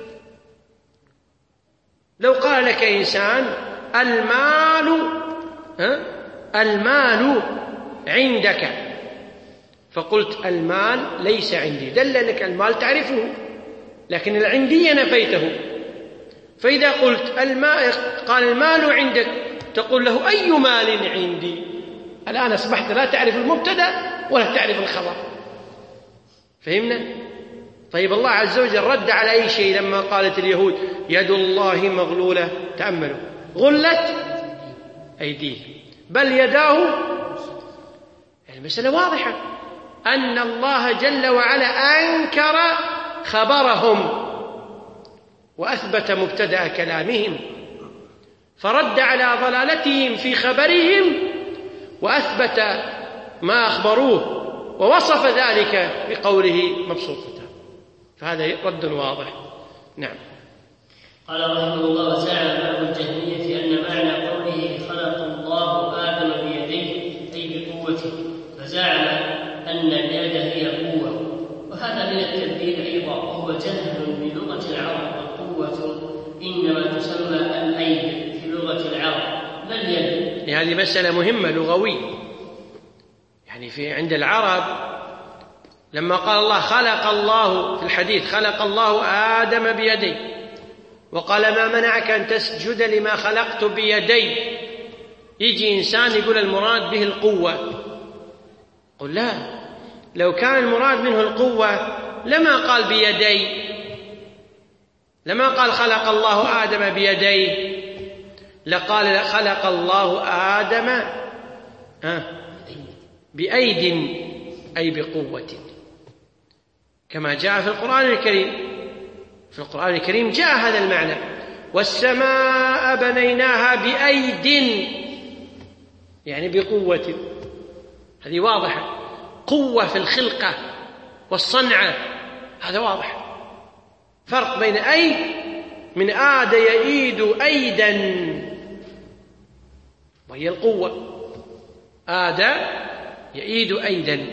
S1: لو قال لك إنسان المال ها المال عندك، فقلت المال ليس عندي، دل أنك المال تعرفه لكن العندية نفيته. فإذا قلت المال قال المال عندك تقول له أي مال عندي؟ الآن أصبحت لا تعرف المبتدأ ولا تعرف الخبر. فهمنا؟ طيب الله عز وجل رد على أي شيء لما قالت اليهود يد الله مغلولة؟ تأملوا، غلت أيديه بل يداه. المسألة واضحة أن الله جل وعلا أنكر خبرهم وأثبت مبتدأ كلامهم، فرد على ضلالتهم في خبرهم وأثبت ما أخبروه ووصف ذلك بقوله مبسوطة. فهذا رد واضح. نعم.
S2: قال رحمه الله: وزعم بعض الجهمية أن معنى قوله خلق الله آدم بيديه أي بقوته، فزعم أن اليد هي قوة، وهذا من التبديل أيضا، وهو جهل بلغة العرب. والقوة إنما تسمى الأيد في لغة العرب لا اليد.
S1: هذه مسألة مهمة لغوية، يعني في عند العرب لما قال الله خلق الله في الحديث خلق الله آدم بيديه، وقال ما منعك أن تسجد لما خلقت بيدي، يجي إنسان يقول المراد به القوة. قل لا، لو كان المراد منه القوة لما قال بيدي، لما قال خلق الله آدم بيديه، لقال خلق الله آدم بأيد أي بقوة، كما جاء في القرآن الكريم. في القرآن الكريم جاء هذا المعنى: والسماء بنيناها بأيد، يعني بقوة. هذه واضحة، قوة في الخلقة والصنعة، هذا واضح. فرق بين أيد من آد يئيد أيدا وهي القوة، آد يئيد أيدا.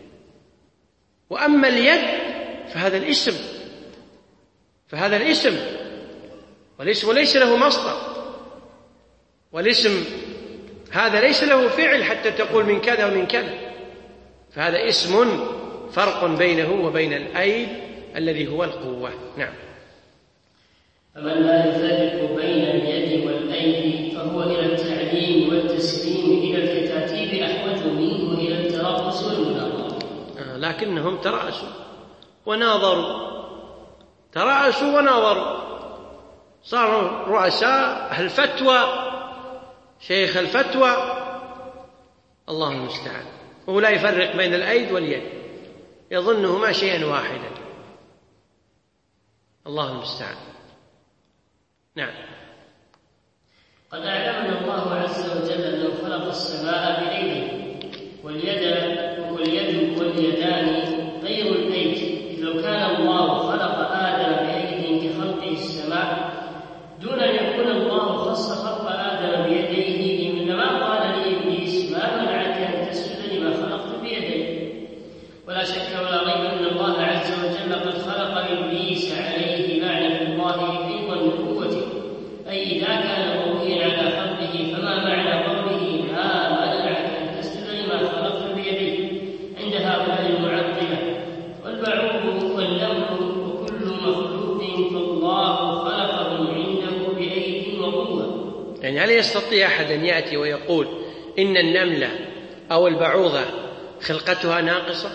S1: وأما اليد فهذا الاسم، فهذا الاسم والاسم ليس له مصدر، والاسم هذا ليس له فعل حتى تقول من كذا ومن كذا، فهذا اسم فرق بينه وبين الأيد الذي هو القوة. نعم.
S2: فمن لا يفرق بين اليد والأيدي فهو إلى التعليم والتسليم إلى الكتاتيب أحوج منه إلى الترأس والمناظرة.
S1: آه لكنهم ترأسوا وناظروا، ترأسوا وناظروا، صاروا رؤساء الفتوى، شيخ الفتوى، الله المستعان. وهو لا يفرق بين الأيد واليد، يظنهما شيئا واحدا، الله المستعان. نعم.
S2: قد أعلمنا الله عز وجل أنه خلق السماء بأيده،
S1: يعني هل يستطيع أحد أن يأتي ويقول إن النملة أو البعوضة خلقتها ناقصة؟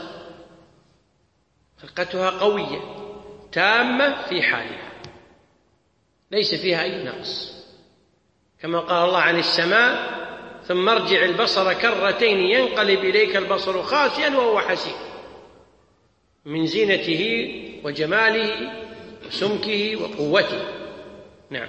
S1: خلقتها قوية تامة في حالها ليس فيها أي نقص، كما قال الله عن السماء ثم ارجع البصر كرتين ينقلب إليك البصر خاسئا وهو حسير، من زينته وجماله وسمكه وقوته. نعم.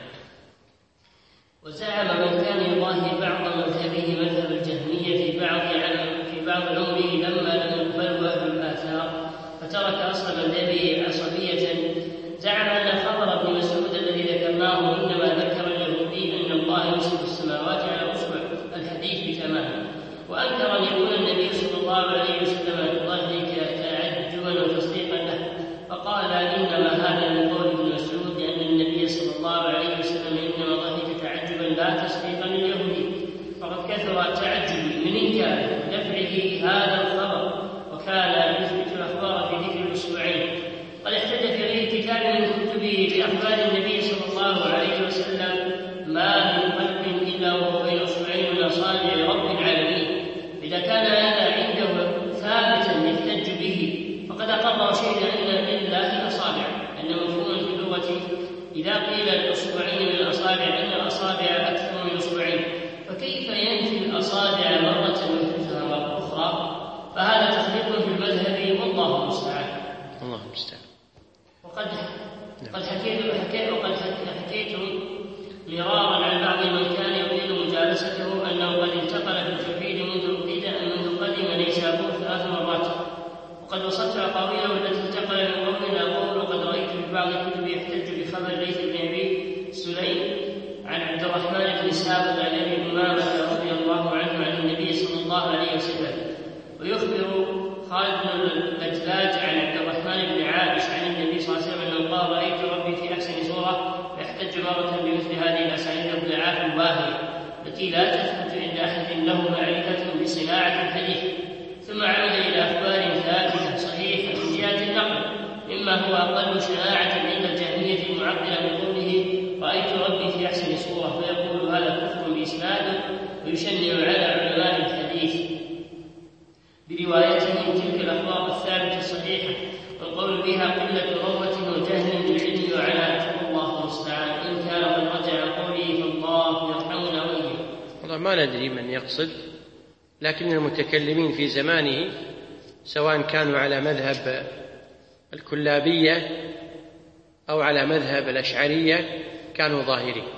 S2: وزعم من كان يضاهي بعض مذهبه مذهب الجهمية في بعض في بعض عمره لما لم يقبله أهل الآثار فترك أصل مذهبه عصبية، زعم أن خبر ابن مسعود الذي ذكرناه إنما ذكر اليهودي أن الله يمسك السماوات على أصبع الحديث بتمامه، وأنكر أن يكون النبي صلى الله عليه وسلم يضحك تعجبا وتصديقا له، فقال إنما هذا من قول ابن مسعود لأن النبي صلى الله عليه وسلم إنما ضحك تعجبا لا تصديقا لليهودي، فقد كثر التعجب من إنكاره ودفعه هذا الخبر، وكان يثبت الأخبار في ذكر الأسبوعين. قد احتج في غير كتاب من كتبه بأخبار النبي صلى الله عليه وسلم ما من قلب إلا وهو بين أسبوعين من أصابع رب العالمين، إذا كان هذا عنده ثابتا يحتج به فقد أقر شيئا أن لله أصابع، أن مفهوما في اللغة إذا قيل الأسبوعين من الأصابع أن الأصابع أكثر من أسبوعين، فكيف ينفي الأصابع مرة ويثبتها مرة أخرى؟ فهذا تخليق في المذهب والله المستعان.
S1: الله المستعان.
S2: وقد قد حكيت حكيت وقد حكيت مرارا عن بعض من كان يطيل مجالسته أنه قد انتقل في التوحيد منذ منذ قدم نيسابور ثلاث مرات، وقد وصلت أقاويله التي انتقل من قوم أقول وقد رأيت في بعض الكتب يحتج بخبر ليث بن أبي سليم عن عبد الرحمن بن ثابت عن أبي أمامة رضي الله عنه عن النبي صلى الله عليه وسلم، ويخبر خالد بن اللجلاج عن عبد الرحمن بن عابس عن النبي صلى الله عليه وسلم أنه قال رأيت ربي في أحسن صورة، فيحتج مرة بمثل هذه الأسانيد الضعاف الواهية التي لا تثبت عند أحد له معرفة بصناعة الحديث، ثم عمد إلى أخبار ثابتة صحيحة من جهة النقل مما هو أقل شناعة عند الجهمية المعطلة بقوله رأيت ربي في أحسن صورة، فيقول هذا كفر بإسناده ويشنع على علماء الحديث بروايتهم تلك الأخبار الثابتة الصحيحة، والقول بها قلة روة وجهل بالعلم وعناء، الله المستعان. إن كان قد رجع قوله فالله يرحمنا وإياه.
S1: والله ما ندري من يقصد، لكن المتكلمين في زمانه سواء كانوا على مذهب الكلابية أو على مذهب الأشعرية كانوا ظاهرين،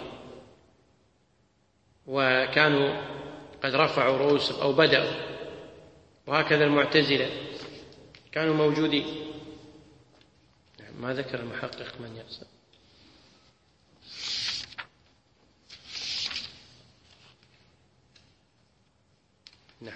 S1: وكانوا قد رفعوا رؤوسهم أو بدأوا، وهكذا المعتزلة كانوا موجودين. ما ذكر المحقق من يقصد. نعم.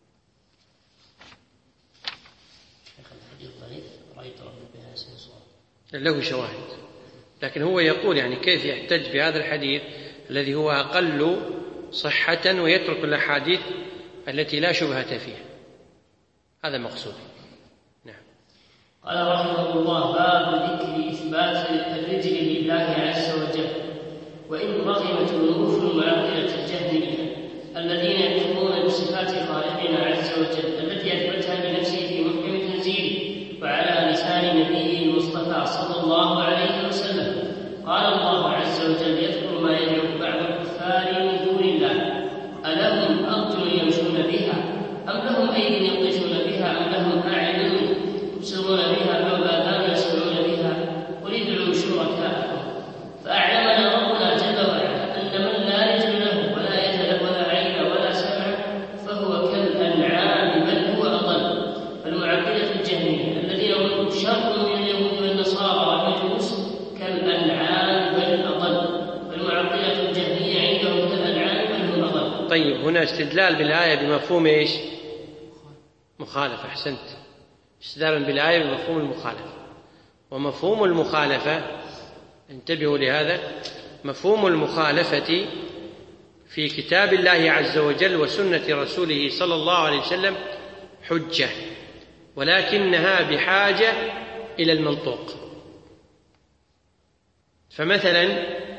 S1: له شواهد، لكن هو يقول يعني كيف يحتج بهذا الحديث الذي هو أقل صحة ويترك الأحاديث التي لا شبهة فيها، هذا مقصود. نعم.
S2: قال رحمه الله باب ذكر إثبات الرجل لله عز وجل، وإن رغمت أنوف المعطلة الجهمية الذين يكفرون بصفات خالقنا عز وجل التي أثبتها لنفسه في محكم تنزيله وعلى لسان نبيه المصطفى صلى الله عليه وسلم. قال الله عز وجل يذكر ما يدعو بعض الكفار من دون الله ألهم أرجل يمشون بها أم لهم أيدي يبطشون بها أم لهم أعين يبصرون بها أم آذان يسمعون بها قل ادعوا شركاءكم. فأعلمنا ربنا جل وعلا أن من لا رجل له ولا يد له ولا عين ولا سمع فهو كالأنعام بل هو أضل. فالمعبدة الجهمية الذين هم شر من اليهود والنصارى والمجوس كالأنعام بل أضل. فالمعبدة الجهمية عندهم كالأنعام بل هم أضل.
S1: طيب هنا استدلال بالآية بمفهوم إيش؟ مخالفة. أحسنت. استدلال بالآية بمفهوم المخالفة، ومفهوم المخالفة انتبهوا لهذا، مفهوم المخالفة في كتاب الله عز وجل وسنة رسوله صلى الله عليه وسلم حجة، ولكنها بحاجة إلى المنطوق. فمثلا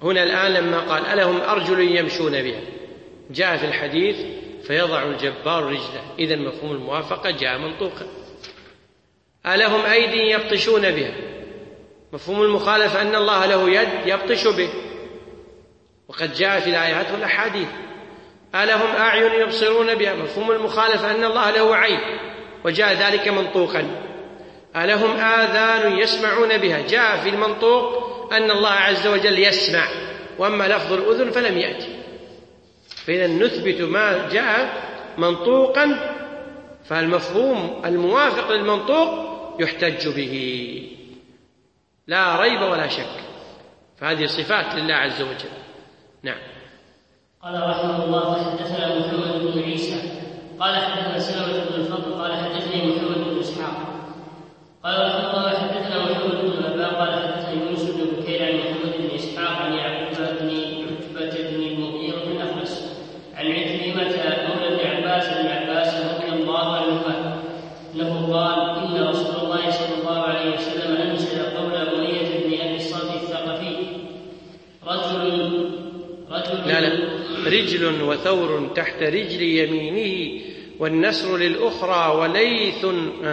S1: هنا الآن لما قال ألهم أرجل يمشون بها، جاء في الحديث فيضع الجبار رجله، إذن مفهوم الموافقة جاء منطوقا. ألهم أيدي يبطشون بها، مفهوم المخالفة أن الله له يد يبطش به، وقد جاء في الآيات والأحاديث. ألهم أعين يبصرون بها، مفهوم المخالفة أن الله له عين، وجاء ذلك منطوقا. ألهم آذان يسمعون بها، جاء في المنطوق أن الله عز وجل يسمع، وأما لفظ الأذن فلم يأتي. فإذا نثبت ما جاء منطوقا، فالمفهوم الموافق للمنطوق يحتج به لا ريب ولا شك، فهذه صفات لله عز وجل. نعم.
S2: قال رحمه الله: حدثنا محمد بن عيسى قال حدثنا سلمة بن الفضل قال حدثني محمد بن إسحاق قال رحمه الله: حدثنا محمد بن أبا قال حدثني يونس بن بكير عن محمد بن إسحاق عن يعقوب بن عتبة بن المغيرة بن أخنس عن عكرمة مولى ابن عباس بن عباس رضي الله عنهما أنه قال: إن رسول الله صلى الله عليه وسلم أنزل قول أمية بن أبي الصلت الثقفي: رجل رجل
S1: لا لا رجل وثور تحت رجل يمينه والنسر للأخرى وليث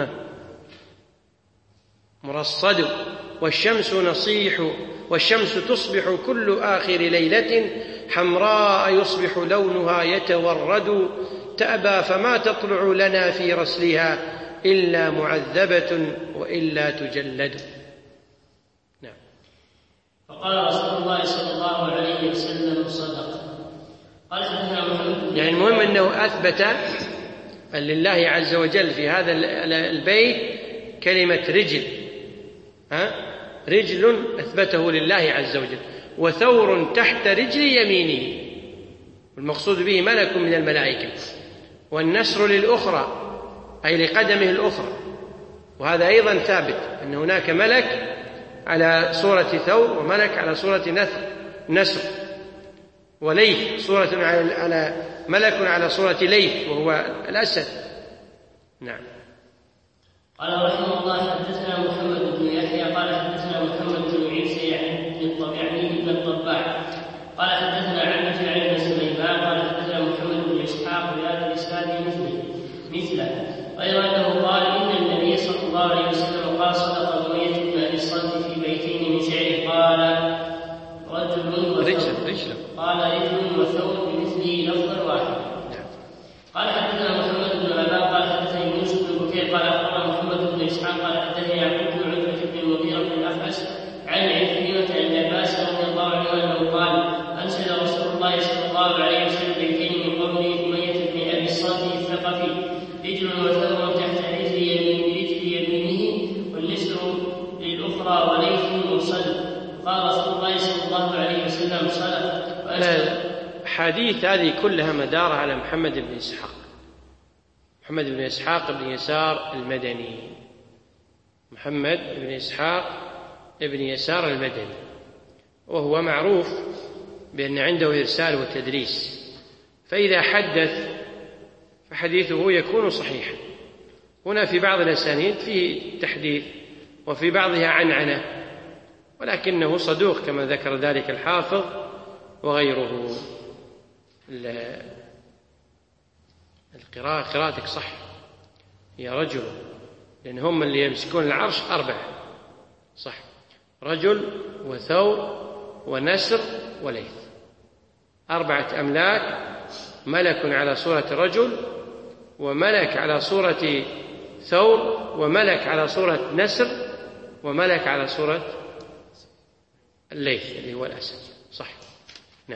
S1: مرصد والشمس نصيح والشمس تصبح كل آخر ليلة حمراء يصبح لونها يتورد تأبى فما تطلع لنا في رسلها إلا معذبة وإلا تجلد. نعم.
S2: فقال رسول الله صلى الله عليه وسلم: صدق. قال حدثنا محمد.
S1: يعني المهم أنه أثبت لله عز وجل في هذا البيت كلمة رجل، ها؟ رجل أثبته لله عز وجل، وثور تحت رجل يمينه، والمقصود به ملك من الملائكة، والنسر للأخرى أي لقدمه الأخرى، وهذا أيضا ثابت أن هناك ملك على صورة ثور وملك على صورة نسر، وليث صورة على ملك على صورة ليث وهو الأسد. نعم.
S2: قال رحمه الله: حدثنا محمد بن يحيى قال حدثنا محمد بن عيسى يعني بن الطباع قال حدثنا عن عن سليمان قال حدثنا محمد بن اسحاق بهذا الاسناد مثله مثله غير انه قال: ان النبي صلى الله عليه وسلم قال: صدق أمية بن أبي الصلت في بيتين من شعره قال: رجل وثور قال رجل وثور بمثله لفظا واحدا. قال حدثنا محمد بن أبا قال حدثني يونس بن بكير قال أخبرنا محمد بن إسحاق قال حدثني يعقوب بن عتبة بن المغيرة بن الأخنس عن عكرمة عن عباس رضي الله عنه أنه قال: أنزل رسول الله صلى الله عليه وسلم بيتين من قوله أمية بن أبي الصلت الثقفي: رجل وثور تحت رجل يمينه والنسر للأخرى وليث مرسل. قال رسول الله صلى الله عليه وسلم: صدق.
S1: حديث هذه كلها مدارها على محمد بن إسحاق محمد بن إسحاق بن يسار المدني محمد بن إسحاق بن يسار المدني، وهو معروف بأن عنده إرسال وتدريس، فإذا حدث فحديثه يكون صحيحا. هنا في بعض الأسانيد فيه تحديث وفي بعضها عنعنة، ولكنه صدوق كما ذكر ذلك الحافظ وغيره. القراءة قراءتك صح يا رجل، لأن هم اللي يمسكون العرش أربعة صح، رجل وثور ونسر وليث، أربعة أملاك، ملك على صورة رجل وملك على صورة ثور وملك على صورة نسر وملك على صورة الليث اللي هو الأسد صح. نعم.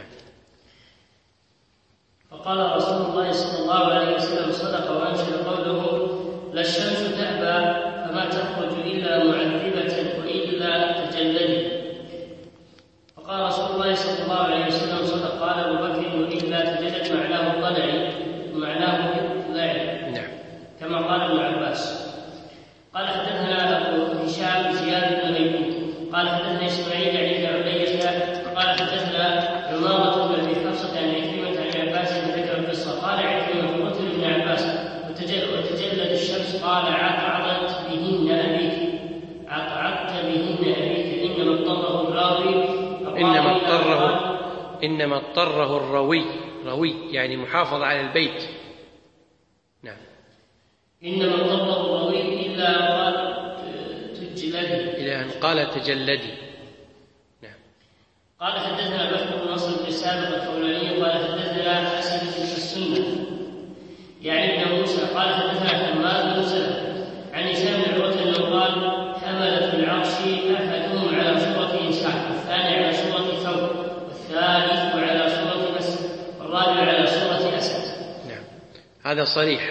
S2: فقال رسول الله صلى الله عليه وسلم: صدق. وأنزل قوله: لا الشمس تأبى فما تخرج إلا معذبة وإلا تجلد. فقال رسول الله صلى الله عليه وسلم: صدق. قال أبو بكر: وإلا تجلد معناه الضلع معناه الضلع.
S1: نعم.
S2: كما قال ابن عباس. قال حدثنا أبو هشام زياد بن ميمون قال حدثنا إسماعيل يعني علية قال حدثنا عمارة بن أبي حفصة عن عكرمة عن عباس ذكر القصة. قال عكرمة: قلت لابن عباس: وتجلد الشمس؟ قال: عقعدت بهن أبيك عقعدت بهن أبيك إن إنما اضطره الراوي
S1: إنما اضطره إنما اضطره الروي روي يعني محافظ على البيت. نعم.
S2: إنما اضطره الروي إلا قال تجلدي
S1: إلى أن قال تجلدي. نعم.
S2: قال حدثنا بكر بن نصر بن سابق الحولاني قال حدثنا حسن بن السنة يعني ابن موسى قال حدثنا حماد بن سلمة عن هشام بن عروة أنه قال حملت العرش أحدهم على صورة إنسان والثاني على صورة ثور والثالث على صورة مسد والرابع على صورة أسد.
S1: نعم. هذا صريح،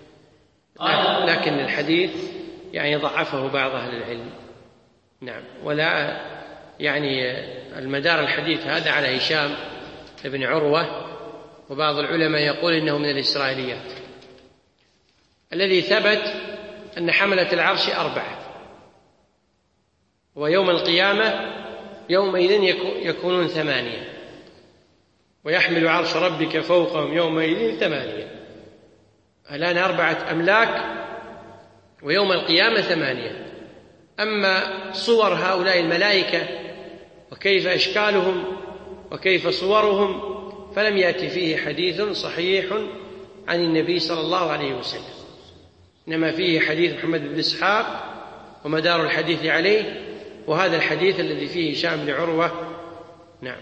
S1: لكن الحديث يعني ضعفه بعض أهل العلم. نعم. ولا يعني المدار الحديث هذا على هشام بن عروة، وبعض العلماء يقول إنه من الإسرائيليات. الذي ثبت أن حملة العرش أربعة، ويوم القيامة يومئذ يكونون ثمانية، ويحمل عرش ربك فوقهم يومئذ ثمانية. الآن أربعة أملاك ويوم القيامة ثمانية. أما صور هؤلاء الملائكة وكيف أشكالهم وكيف صورهم فلم يأتي فيه حديث صحيح عن النبي صلى الله عليه وسلم، إنما فيه حديث محمد بن إسحاق ومدار الحديث عليه، وهذا الحديث الذي فيه هشام بن عروة. نعم.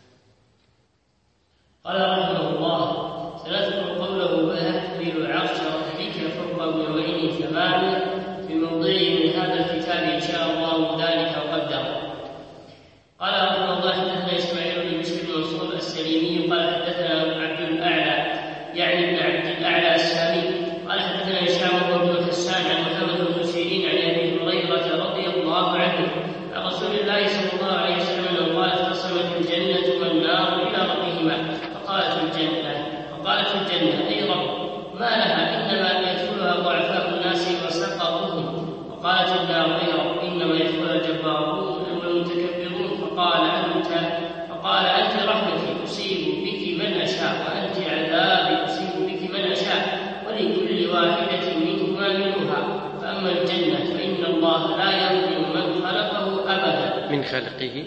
S2: قال رحمه الله سنذكر قوله ويحمل عرش ربك فوق يومئذ ثمانية في موضعه من هذا الكتاب إن شاء الله ذلك وقدر. قال رحمه الله حدثنا إسماعيل بن بشر بن منصور السليمي قال حدثنا عبد الأعلى يعني ابن عبد الأعلى السامي قال حدثنا هشام بن حسان عن محمد بن سيرين عن أبي هريرة رضي الله عنه عن رسول الله صلى الله عليه وسلم قال اختصمت الجنة والنار إلى ربهما فقالت الجنة فقالت الجنة أي رب ما لها إنما يدخلها ضعفاء الناس وسقطهم، وقالت النار أي رب إنما يدخل الجبارون والمتكبرون فقال أنت فقال أنت رحمتي أصيب بك من أشاء وأنت عذابي أصيب بك من أشاء ولكل واحدة منهما منها. فأما الجنة فإن الله لا يظلم من خلقه أبدا
S1: من خلقه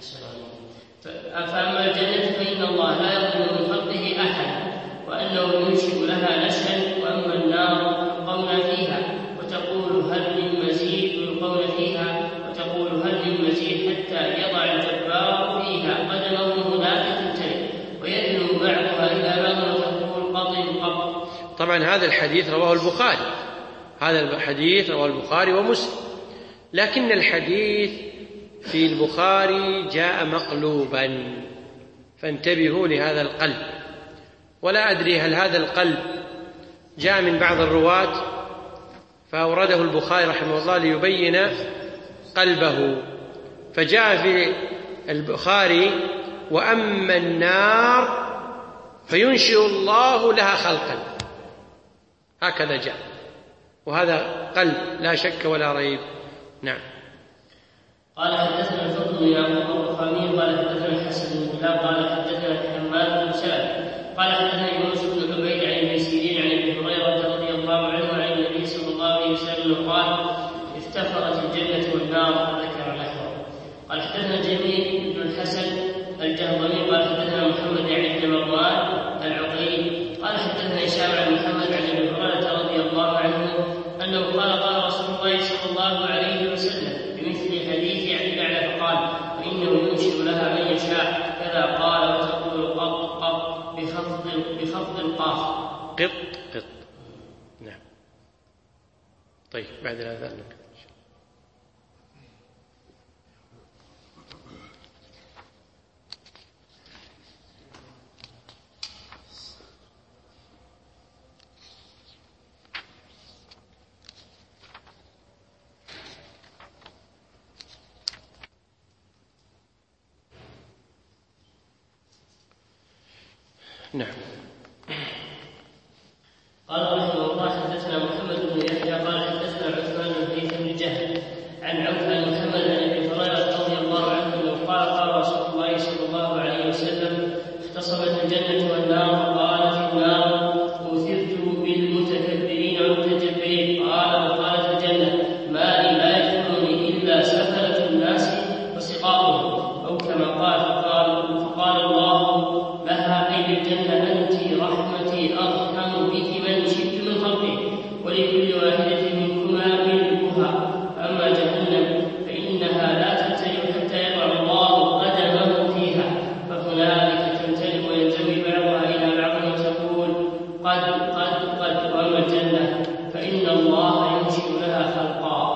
S2: فأما الجنة فإن الله لا يظلم من خلقه أحد وأنه ينشئ لها نشأ. وأما النار يلقون فيها وتقول هل من مزيد يلقون فيها وتقول هل من مزيد حتى يضع الجبار فيها قدمه هناك تنتهي ويدنو بعضها إلى بعض وتقول قط قط.
S1: طبعا هذا الحديث رواه البخاري هذا الحديث رواه البخاري ومسلم، لكن الحديث في البخاري جاء مقلوبا، فانتبهوا لهذا القلب. ولا أدري هل هذا القلب جاء من بعض الرواة فأورده البخاري رحمه الله ليبين قلبه، فجاء في البخاري وأما النار فينشئ الله لها خلقا، هكذا جاء، وهذا قلب لا شك ولا ريب. نعم.
S2: قال حدثنا الفضل بن يعقوب الرخامي قال حدثنا الحسن بن بلال قال حدثنا حماد بن سلمة قال حدثنا يونس بن عبيد عن ابن سيرين عن ابي هريرة رضي الله عنه عن النبي صلى الله عليه وسلم قال افتقرت الجنة والنار فذكر نحوه. قال حدثنا جميل بن الحسن الجهضمي قال حدثنا محمد يعني بن مروان العقيلي قال حدثنا هشام عن محمد عن ابي هريرة رضي الله عنه انه قال قال رسول الله صلى الله عليه وسلم بمثل حديث عن الأعلى فقال وإنه ينشئ لها من يشاء كذا قال وتقول قط قط بخفض بخفض القاف
S1: قط قط. نعم. طيب بعد هذا نعم.
S2: قال رحمه الله حدثنا محمد بن يحيى قال حدثنا عثمان بن هيثم بن جهل عن عوف بن محمد عن ابي هريره رضي الله عنه انه قال قال رسول الله صلى الله عليه وسلم اختصمت الجنه والنار قالت النار اوثرت بالمتكبرين والمتجبرين قال وقالت الجنه ما لي لا يدخلني الا سفله الناس ولكل واحدة منكما ملكها. فأما جهنم فإنها لا تمتلئ حتى يضع الله قدمه فيها، فهنالك تمتلئ وينزوي بعضها إلى بعض وتقول قد قد قد. وأما الجنة فإن الله ينشئ لها خلقا.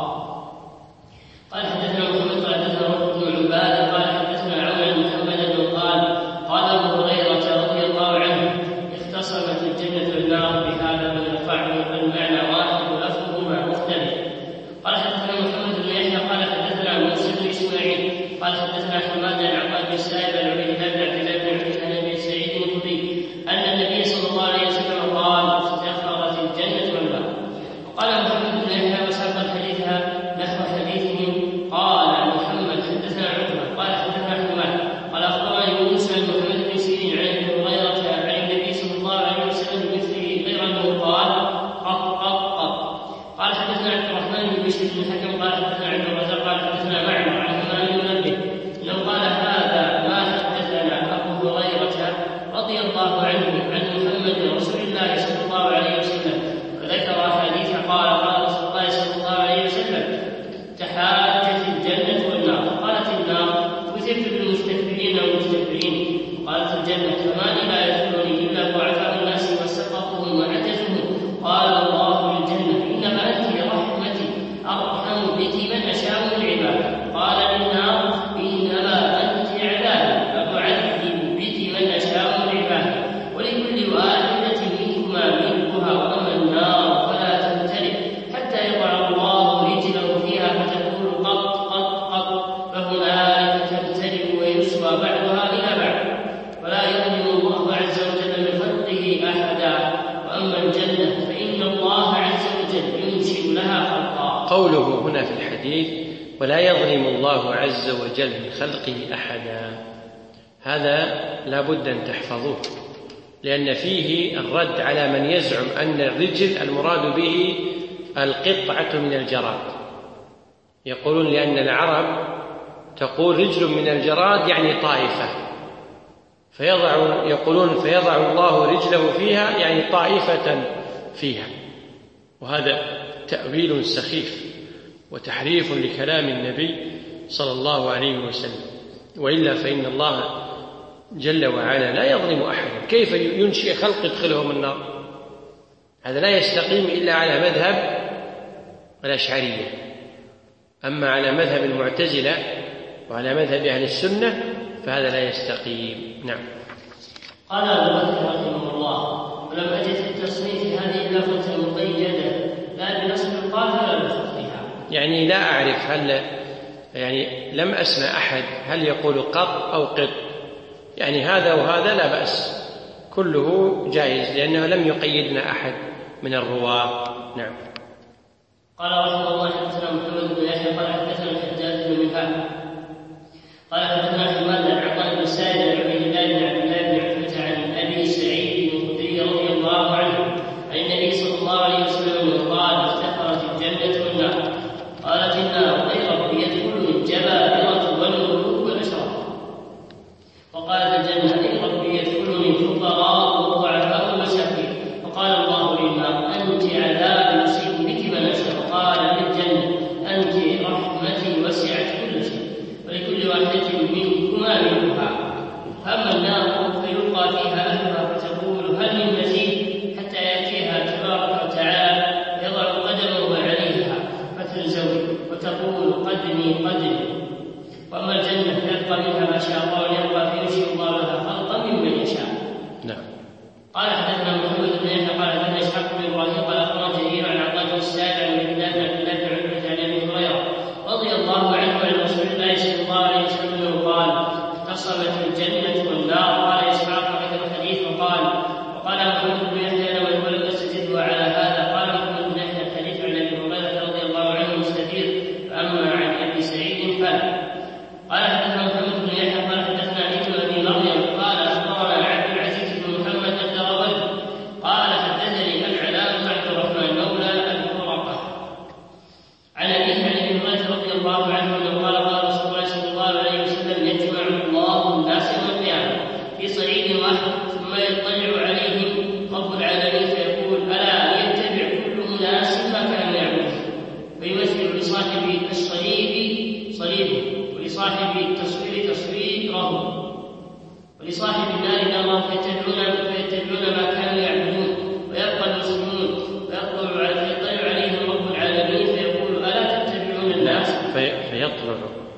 S2: قال حدثنا محمد قال حدثنا روح بن عبادة قال حدثنا عون محمد قال قال أبو هريرة رضي الله عنه اختصمت الجنة والنار بهذا من يرفعه المعنى واحد ولفظهما مختلف. قال حدثنا محمد بن يحيى قال حدثنا موسى بن إسماعيل قال حدثنا حماد بن عباد بن سائب عن عبيد الله بن عبد الله بن عبد عن أبي سعيد الخدري أن النبي صلى الله عليه وسلم قال افتخرت الجنة والنار. وقال محمد بن يحيى وساق الحديث نحو حديثهم. قال محمد حدثنا عقبة قال حدثنا حماد قال أخبرني موسى بن محمد بن سيرين عن أبي هريرة عن النبي صلى الله عليه وسلم بمثله غير أنه قال قط قط قط. قال حدثنا عبد الرحمن بن بشير بن الحكم قال حدثنا عبد الرزاق قال حدثنا معمر عن همام بن منبه لو قال هذا ما حدثنا أبو هريرة رضي الله عنه عن محمد رسول الله صلى الله عليه وسلم فذكر حديث قال قال رسول الله صلى الله عليه وسلم تحاجت الجنة والنار. قالت النار كثرت بالمستكبرين والمستكبرين. قالت الجنة فما لي لا يدخلني إلا ضعفاء الناس وسقطهم وعجزهم. قال الله للجنة إنما أنت رحمتي أرحم بك من أشاء من عبادي. قال للنار إنما أنت عذابي أعذب بك من أشاء من عبادي. ولكل واحدة منكما ملكها. وأما النار فلا تمتلئ حتى يضع الله رجله فيها فتقول قط قط قط، فهنالك تمتلئ ويسوى بعضها إلى بعض ولا يظلم الله عز وجل من خلقه أحدا. وأما الجنة فإن الله عز وجل ينشئ لها خلقا.
S1: قوله هنا في الحديث ولا يظلم الله عز وجل من خلقه أحدا، هذا لا بد أن تحفظوه، لأن فيه الرد على من يزعم أن الرجل المراد به القطعة من الجراد. يقولون لأن العرب تقول رجل من الجراد يعني طائفة، فيضع يقولون فيضع الله رجله فيها يعني طائفة فيها، وهذا تأويل سخيف وتحريف لكلام النبي صلى الله عليه وسلم. وإلا فإن الله جل وعلا لا يظلم أحدا. كيف ينشئ خلق يدخلهم النار؟ هذا لا يستقيم إلا على مذهب الأشعرية. أما على مذهب المعتزلة وعلى مذهب أهل السنة فهذا لا يستقيم. نعم.
S2: قال أبو بكر رحمه الله ولم أجد في التصنيف هذه اللفظة مقيدة لا بنصب القاف ولا بخفها.
S1: يعني لا أعرف هل يعني لم أسمع أحد هل يقول قط أو قط، يعني هذا وهذا لا بأس، كله جائز لأنه لم يقيدنا أحد من الرواة. نعم.
S2: قال رحمه الله حدثنا محمد بن يحيى قال حدثنا الحجاج بن مفاهيم قال حدثنا حماد بن عطاء بن سائد عن عبيد الله بن عبد الله بن عتبة عن أبي سعيد الخدري رضي الله عنه عن النبي صلى الله عليه وسلم قال افتخرت الجنة والنار. قالت النار أي رب يدخل الجبابرة والملوك والأشراف. وقالت الجنة أي رب يدخل الفقراء والضعفاء والمساكين. وقال الله للنار أنت عذاب يصيب بك من أشاء. وقال للجنة أنت رحمتي وسعت كل شيء ولكل واحدة منكما ملكها. أما النار فيلقى فيها أهلها فتقول هل من مزيد حتى يأتيها تبارك وتعالى يضع قدمه عليها فتنزوي وتقول قدني قدني. وأما الجنة يبقى منها ما شاء الله ويبقى فينشئ الله لها خلقا ممن يشاء.
S1: نعم.
S2: قال حدثنا محمد بن يحيى قال حدثنا إسحاق بن إبراهيم قال أخبرنا جرير عن عطاء بن السائب عن عبد الله بن عبد الله بن عتبة عن أبي هريرة رضي الله عنه عن رسول الله صلى الله عليه وسلم قال اختصمت الجنة والنار. قال إسحاق ذكر الحديث وقال وقال محمد بن يحيى لو ولم أستجد على هذا. قال محمد بن يحيى الحديث عن أبي هريرة رضي الله عنه مستفيض، فأما عن أبي سعيد فلا. ولصاحب التصوير تصويره، ولصاحب النار نار فيتبعون فيتبعون ما كانوا يعبدون، ويبقى المسلمون فيطلع عليهم رب العالمين فيقول ألا تتبعون الناس
S1: في فيطلع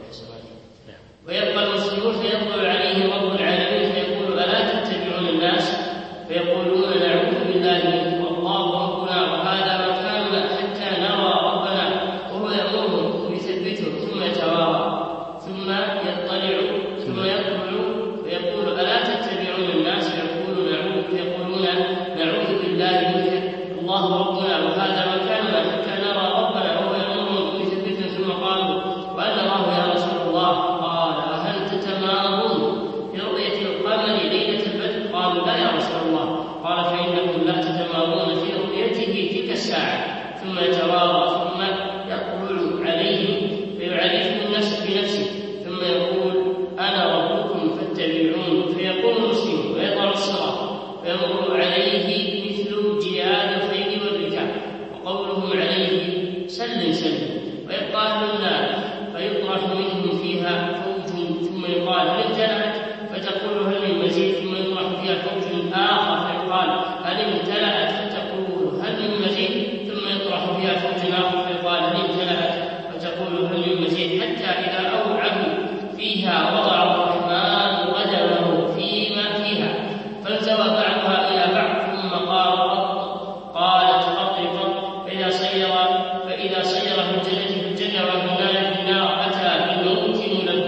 S2: ويبقى المسلمون فيطلع عليهم رب العالمين فيقول ألا تتبعون الناس فيقولون نعوذ بالله منك والله ربنا وهذا مكاننا حتى نرى ربنا، وهو يأمرهم ويثبتهم ثم يتوارى ثم يطلع ثم يطلع فيقول ألا تتبعون الناس فيقولون نعوذ فيقولون نعوذ بالله منك الله ربنا وهذا مكاننا حتى نرى ربنا، وهو يأمرهم ويثبتهم ثم قالوا وأن الله يا رسول الله قال أهل تتمارون في رؤية القمر ليلة البدر؟ قالوا لا يا رسول الله. قال فإنكم لا تتمارون في رؤيته تلك الساعة. ثم يتوارى ثم يطلع عليهم فيعرفهم النفس بنفسه ثم يقول أنا ربكم فاتبعون، فيقوم المسلم ويضع الصراط فيمر عليه مثل جياد الخيل والركاب وقولهم عليه سل سل، ويبقى أهل النار فيطرح منهم فيها فوج ثم يقال هل امتلأت فتقول هل من مزيد، ثم يطرح فيها فوج آخر فيقال هل امتلأت فتقول هل من مزيد، ثم يطرح فيها فوج آخر فيقال هل امتلأت فتقول هل من مزيد، حتى إذا أوعدوا فيها وضع الرحمن قدمه فيما فيها فانزوى بعضها إلى بعض ثم قال قالت قطرق فإذا صير فإذا صير في الجنة في الجنة وفي النار في النار أتى بالموت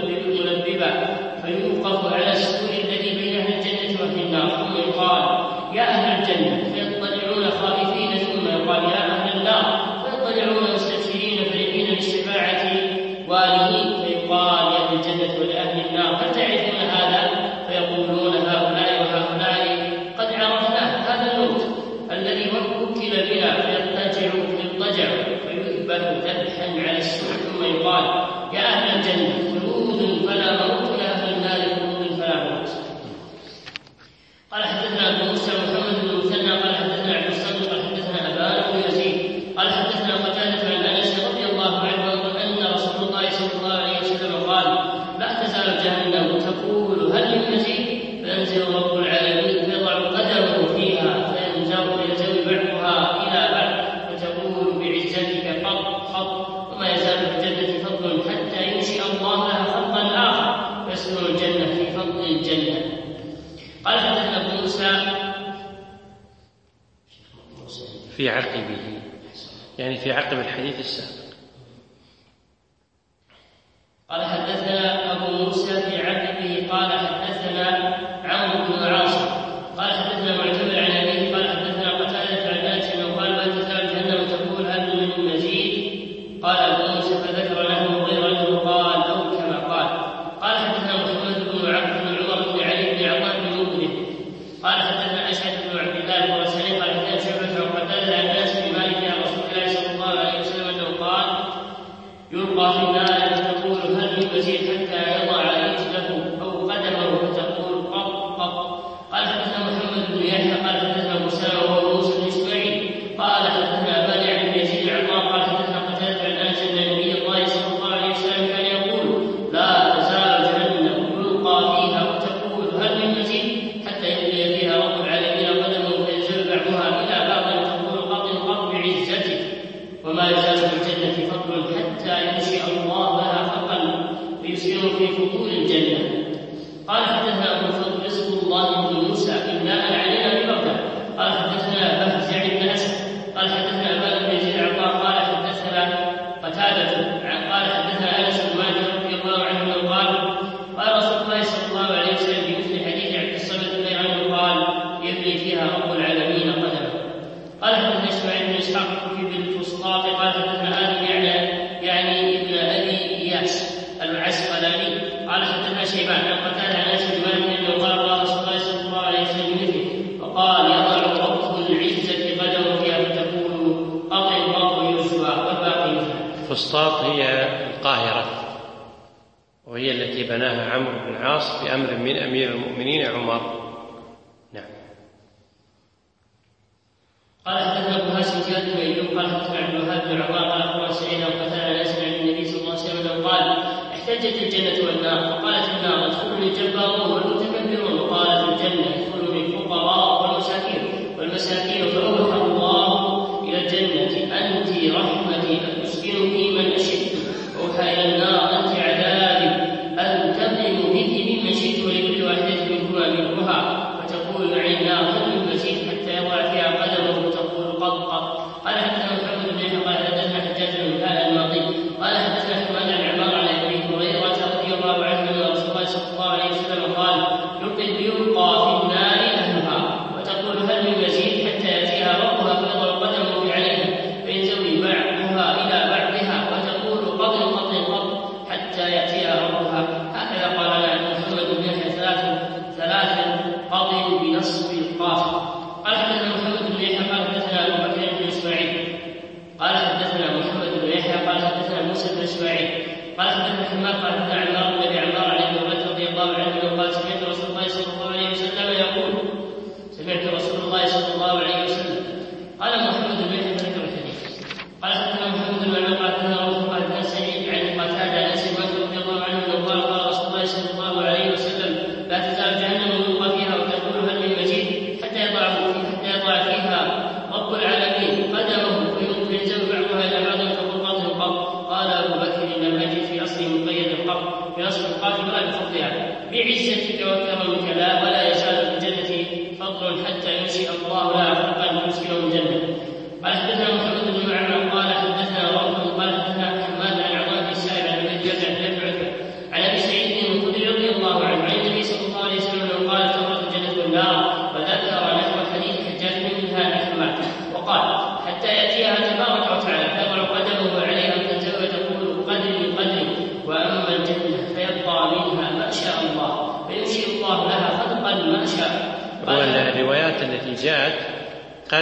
S2: ملببا فيوقف على السور الذي بين أهل الجنة وفي النار ثم يقال يا أهل الجنة فيطلعون خائفين ثم يقال يا أهل النار فيطلعون مستبشرين فرحين بالشفاعة والهين فيقال يا أهل الجنة ولأهل النار هل تعرفون هذا؟ فيقولون هؤلاء وهؤلاء قد عرفناه، هذا الموت الذي وكل بنا فيضطجع فيضطجع فيذبح ذبحا على السور ثم يقال يا أهل الجنة خلود فلا موت، يا أهل النار خلود فلا موت. قال حدثنا أبو موسى محمد بن المثنى قال حدثنا عبد الصمد قال حدثنا أبان بن يزيد قال حدثنا قتادة عن أنس رضي الله عنه أن رسول الله صلى الله عليه وسلم قال لا تزال جهنم تقول هل من مزيد فينزل رب العالمين فيضع قدمه فيها فينزوي بعضها إلى بعض فتقول بعزتك قط قط، وما يزال في الجنة فضل حتى ينشئ الله لها خلقا آخر فيسكن الجنة في فضل الجنة. قال حدثنا أبو موسى
S1: في عقبه يعني في عقب الحديث السابق.
S2: قال حدثنا أبو موسى في عقبه قال حدثنا عمرو بن عاصم قال حدثنا معتمر عن أبيه قال حدثنا قتادة عن أنس أنه قال لا تزال جهنم تقول هل من مزيد؟ قال أبو موسى فذكر له غير أنه قال أو كما قال. قال حدثنا محمد بن عبد بن عمر بن علي بن عطاء بن مغنم قال حدثنا أشهد بن عبد الله الخراساني قال حدثنا شعبة وقتادة عن أنس بن مالك عن رسول الله صلى الله عليه وسلم أنه قال يلقى في النار فتقول هل من مزيد حتى يضع رجله أو قدمه فتقول قط قط. قال حدثنا محمد بن يحيى قال حدثنا موسى وهو موسى بن إسماعيل قال حدثنا أبان عن يزيد العطار قال حدثنا قتادة عن أنس أن نبي الله صلى الله عليه وسلم كان يقول لا تزال جهنم يلقى فيها وتقول هل من مزيد حتى يلقي فيها رب العالمين قدمه فينزل بعضها إلى بعض تقول قط قط بعزتك، وما يزال في الجنة فضل حتى ينشئ الله لها خلقا فيسكن في فضول الجنة. قال حدثنا أبو الفضل رزق الله بن موسى إملاء علينا ببغداد قال حدثنا بهز يعني بن أسد قال حدثنا أبان بن يزيد العطار قال حدثنا قتادة قال حدثنا أنس بن مالك رضي الله عنه قال قال رسول الله صلى الله عليه وسلم بمثل حديث عبد الصمد غير أنه قال يبني فيها رب العالمين قدمه. قال حدثنا إسماعيل بن إسحاق في بالفسطاط قال حدثنا آدم يعني يعني ابن أبي إياس العسقلاني قال حدثنا شيبان عن قتادة عن أنس بن مالك أنه قال قال رسول الله صلى الله عليه وسلم مثله وقال يضع رب العزة قدمه فيها فتقول أطع الله يسوى والباقي مثله.
S1: فسطاط هي القاهرة وهي التي بناها عمرو بن العاص بأمر من أمير المؤمنين عمر. نعم.
S2: قال حدثنا ابو هاشم زياد بن ايوب قال حدثنا عبد الوهاب بن عمر قال اخبرنا سعيد وقتال انس عن النبي صلى الله عليه وسلم قال احتج احتجت الجنة والنار، فقالت النار ادخلني الجبارون والمتكبرون، وقالت الجنة ادخلني الفقراء والمساكين والمساكين فأوحى الله إلى الجنة أنت رحمتي أسكنك من أشئت، وأوحى إلى النار أنت عذابي أنتقم بك ممن شئت، ولكل واحدة منكما ملكها، فتقول معي النار هل من مزيد حتى يضع فيها قدمه وتقول قط قط. قال حدثنا محمد بن يحيى قال حدثنا حجاج بن هلال الماضي قال حدثنا حماد عن عمار عن ابي هريره رضي الله عنه ان رسول الله صلى الله عليه وسلم قال يلقى في النار اهلها وتقول هل من مزيد حتى ياتيها ربها فيضع قدمه عليها فينزوي بعضها الى بعضها وتقول قض قض قض حتى ياتيها ربها. هكذا قال لنا محمد بن يحيى ثلاث ثلاث قض بنصب القاف. قال حدثنا محمد بن يحيى قال حدثنا ابو بكر بن اسماعيل قال حدثنا محمد بن يحيى قال حدثنا موسى بن اسماعيل قال حدثنا حماد قال حدثنا عمار بن ابي عمار عن ابي هريره رضي الله عنه قال سمعت رسول الله صلى الله عليه وسلم يقول سمعت رسول الله صلى الله عليه وسلم. قال محمد بن يحيى ذكر الحديث. قال حدثنا محمد بن عمر قال حدثنا روح قال حدثنا سعيد عن قتاده عن انس رضي الله عنه قال قال رسول الله صلى الله عليه وسلم لا تزال جهنم يلقى فيها وتقول هل من مزيد حتى يضع حتى يضع فيها رب العالمين قدمه فينزل بعضها الى بعض وتقول قض القبر. قال ابو بكر انما يجد في اصله مقيد القبر بنصب القاف ولا بفضلها بعزتك وكرمك لا ولا يزال في الجنه فضل حتى ينشئ الله لها خلقا يسكنه الجنه. قال حدثنا محمد بن معمر قال حدثنا روح قال حدثنا حماد عن عطاء بن السائب عن ابي جابر عن ابي عتبه عن ابي سعيد الخدري رضي الله عنه عن النبي صلى الله عليه وسلم قال تمرت الجنه والنار وذكر نحو حديث حجاج منها نحو وقال حتى ياتيها تبارك وتعالى فيضع قدمه عليها فتنزوي وتقول قدري قدري، واما الجنه فيبقى منها ما شاء الله فينشئ الله لها خلقا ما شاء.
S1: والروايات التي جاءت قد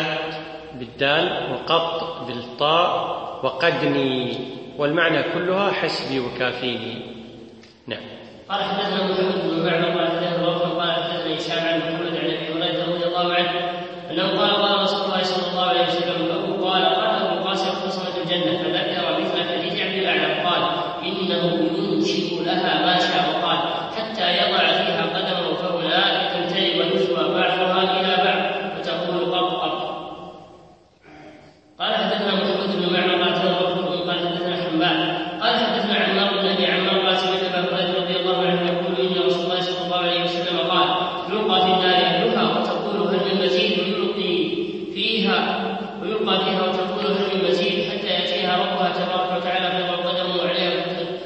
S1: بالدال وقط بالطاء وقدني والمعنى كلها حسبي وكافيني. نعم.
S2: قال حدثنا محمد بن معمر قال حدثنا روح قال حدثنا هشام عن محمد عن ابي هريره رضي الله عنه انه قال قال رسول الله صلى الله عليه وسلم ابو قال قال ابو القاسم قسمت الجنه فذكر مثل حديث عبد الاعلى قال انه ينشئ لها ما شاء وقال حتى يضع فيها قدمه فهناك تمتلئ ويثوى بعضها الى بعض وتقول قط قط. قال حدثنا محمد بن معمر قال حدثنا قال حدثنا حماد قال حدثنا عمار بن ابي عمار قال سمعت ابا هريره رضي الله عنه يقول ان رسول الله صلى الله عليه وسلم قال يلقى في النار اهلها وتقول هل من مزيد ويلقي فيها ويلقى فيها وتقول هل من مزيد حتى ياتيها ربها تبارك وتعالى فيضع قدمه عليها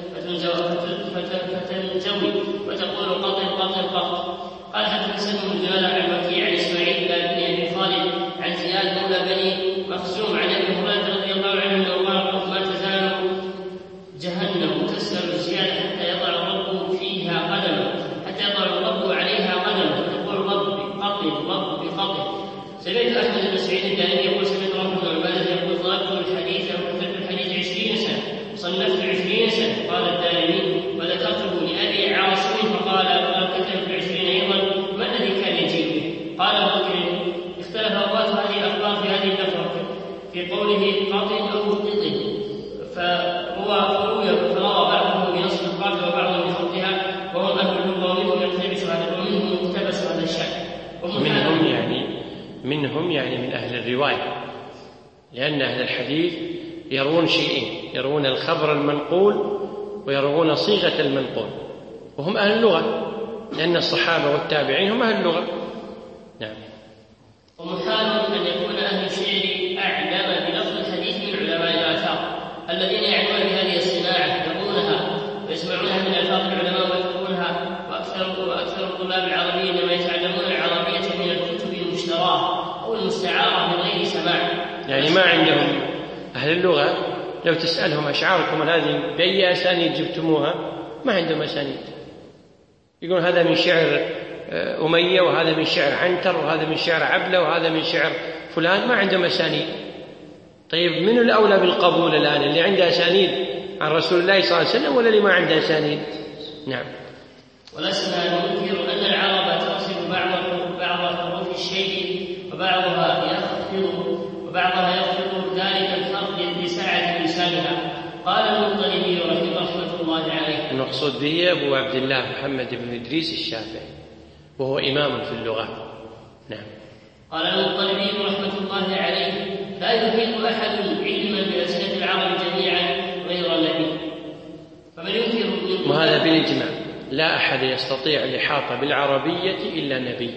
S2: فتنزوي وتقول قط قط قط. قال حدثنا سلم بن جلال عن وكيع عن اسماعيل بن ابي خالد عن زياد مولى بني مخزوم عن ابي هريره رضي الله عنه انه قال ما تزال جهنم تسأل زياد حتى يضع الرب فيها قدمه حتى يضع الرب عليها قدمه وتقول رب قط رب بقط. سمعت احمد بن سعيد الدارمي يقول سمعت رب بن عباده يقول ضربت الحديث وكتبت الحديث عشرين سنه صنفت عشرين سنه. قال الدارمي وذكرته لابي عاصم فقال كتبت عشرين ايضا ما الذي كان يجيبه. قال ابو بكر اختلف رواه هذه الاخبار في هذه اللفظه في قوله قط او قط فهو فروي فروى بعضهم بنصب القاف وبعضهم بخطها وهم اهل اللغه ومنهم يقتبس هذا ومنهم يقتبس هذا الشأن.
S1: منهم يعني منهم يعني من اهل الروايه، لان اهل الحديث يروون شيئين، يروون الخبر المنقول ويروون صيغه المنقول، وهم اهل اللغه لان الصحابه والتابعين هم اهل اللغه. نعم.
S2: ومحال ان يكون اهل الشعر اعلم بلفظ الحديث من علماء الاثار الذين يعملون بهذه الصناعه يقولونها ويسمعونها من الفاظ العلماء ويذكرونها، واكثر واكثر الطلاب العربيين انما يتعلمون العربيه من الكتب المشتراه او المستعاره من غير سماع،
S1: يعني ما عندهم اهل اللغه لو تسالهم اشعاركم هذه باي اسانيد جبتموها ما عندهم اسانيد، يقول هذا من شعر اميه وهذا من شعر عنتر وهذا من شعر عبله وهذا من شعر فلان، ما عندهم اسانيد. طيب من الأولى بالقبول الآن، اللي عنده أسانيد عن رسول الله صلى الله عليه وسلم ولا اللي ما عنده أسانيد؟ نعم.
S2: ولسنا ننكر أن العرب تقصد بعض بعض حروف الشيء وبعضها يخفض وبعضها يخفض ذلك الخفض لسعة لسانها، قال المطلبي رحمه الله عليه.
S1: المقصود به أبو عبد الله محمد بن إدريس الشافعي، وهو إمام في اللغة. نعم.
S2: قال المطلبي رحمه الله عليه: لا يحيط أحد علما بألسنة العرب جميعا غير النبي. فمن ينكر،
S1: وهذا بالإجماع، لا أحد يستطيع الإحاطة بالعربية إلا نبي.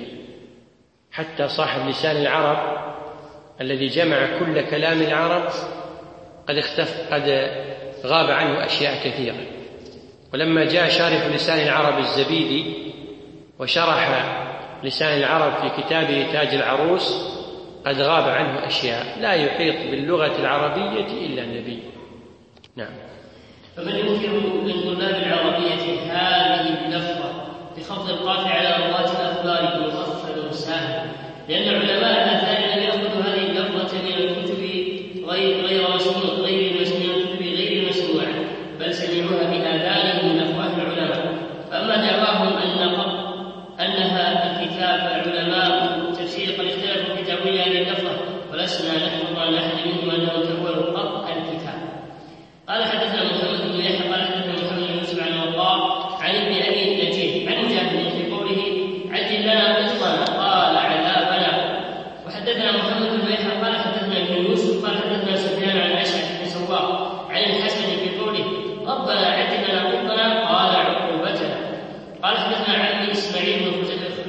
S1: حتى صاحب لسان العرب الذي جمع كل كلام العرب قد اختف قد غاب عنه أشياء كثيرة. ولما جاء شارح لسان العرب الزبيدي وشرح لسان العرب في كتابه تاج العروس قد غاب عنه أشياء. لا يحيط باللغة العربية إلا النبي. نعم.
S2: فمن ينكر من طلاب العربية هذه اللفظة بخفض القاف على رواة الأخبار مخفف سهل، لأن علماء الآثار لم يأخذوا هذه اللفظة من الكتب غير غير مسموعة غير المسموعة غير المسموعة، بل سمعوها بآذانهم من أفواه العلماء. فأما دعواهم أن أنها الكتاب، علماء التفسير قد اختلفوا في تأويل هذه اللفظة، ولسنا نحفظ عن أحد منهم أنه تأول قط الكتاب. قال حدثنا محمد بن يحيى قال حدثنا محمد بن يوسف عن وقار عن ابن أبي نجيح عن مجاهد في قوله: عجل لنا قسطنا قال عذابنا. وحدثنا محمد بن يحيى قال حدثنا ابن يوسف قال حدثنا سفيان عن أشعث بن سواق عن الحسن في قوله: ربنا عجل لنا قسطنا قال عقوبتنا. قال حدثنا عمي إسماعيل بن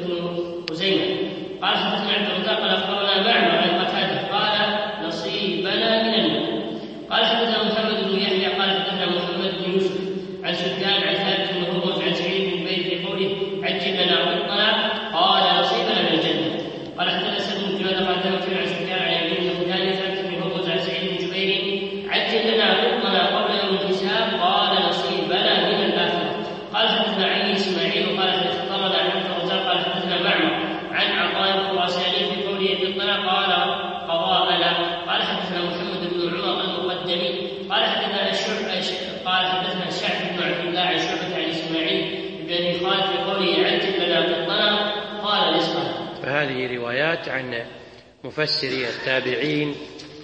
S2: خزيمة قال حدثنا عبد الرزاق قال أخبرنا معمر عن قتادة قال نصيبنا من النار. قال حدثنا محمد بن يحيى قال حدثنا محمد بن يوسف عن سفيان عن ثابت بن هرمز عن سعيد بن جبير في قوله: عجل لنا قسطنا قال نصيبنا من الجنة. قال حدثنا سعد بن جبير قال حدثنا عن سفيان عن ابي بن خدان ثابت بن هرمز عن سعيد بن جبير: عجل لنا قسطنا قبل يوم الحساب قال نصيبنا من الآخرة. قال حدثنا عمي إسماعيل قال اخبرنا عبد الرزاق قال حدثنا معمر عن عطاء الخراساني في قوله: قسطنا قال قضاءنا. قال حدثنا محمد بن عمر المقدمي قال حدثنا الشعب قال حدثنا الشعب بن عبد الله عن شعبة عن إسماعيل بن أبي خالد في قوله: عجل لنا قسطنا قال نصفنا.
S1: فهذه روايات عن مفسري التابعين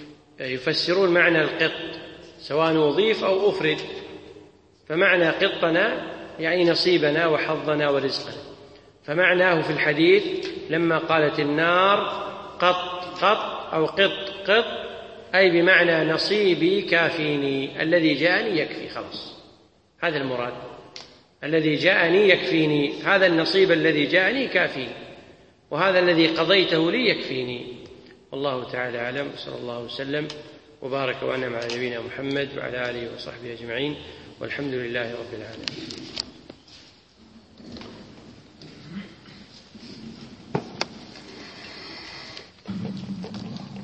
S1: يفسرون معنى القط سواء أضيف أو أفرد. فمعنى قطنا يعني نصيبنا وحظنا ورزقنا. فمعناه في الحديث لما قالت النار قط قط أو قط قط أي بمعنى نصيبي كافيني، الذي جاءني يكفي، خلاص هذا المراد، الذي جاءني يكفيني، هذا النصيب الذي جاءني كافيني، وهذا الذي قضيته لي يكفيني. والله تعالى أعلم، صلى الله وسلم وبارك وأنعم على نبينا محمد وعلى آله وصحبه أجمعين، والحمد لله رب العالمين.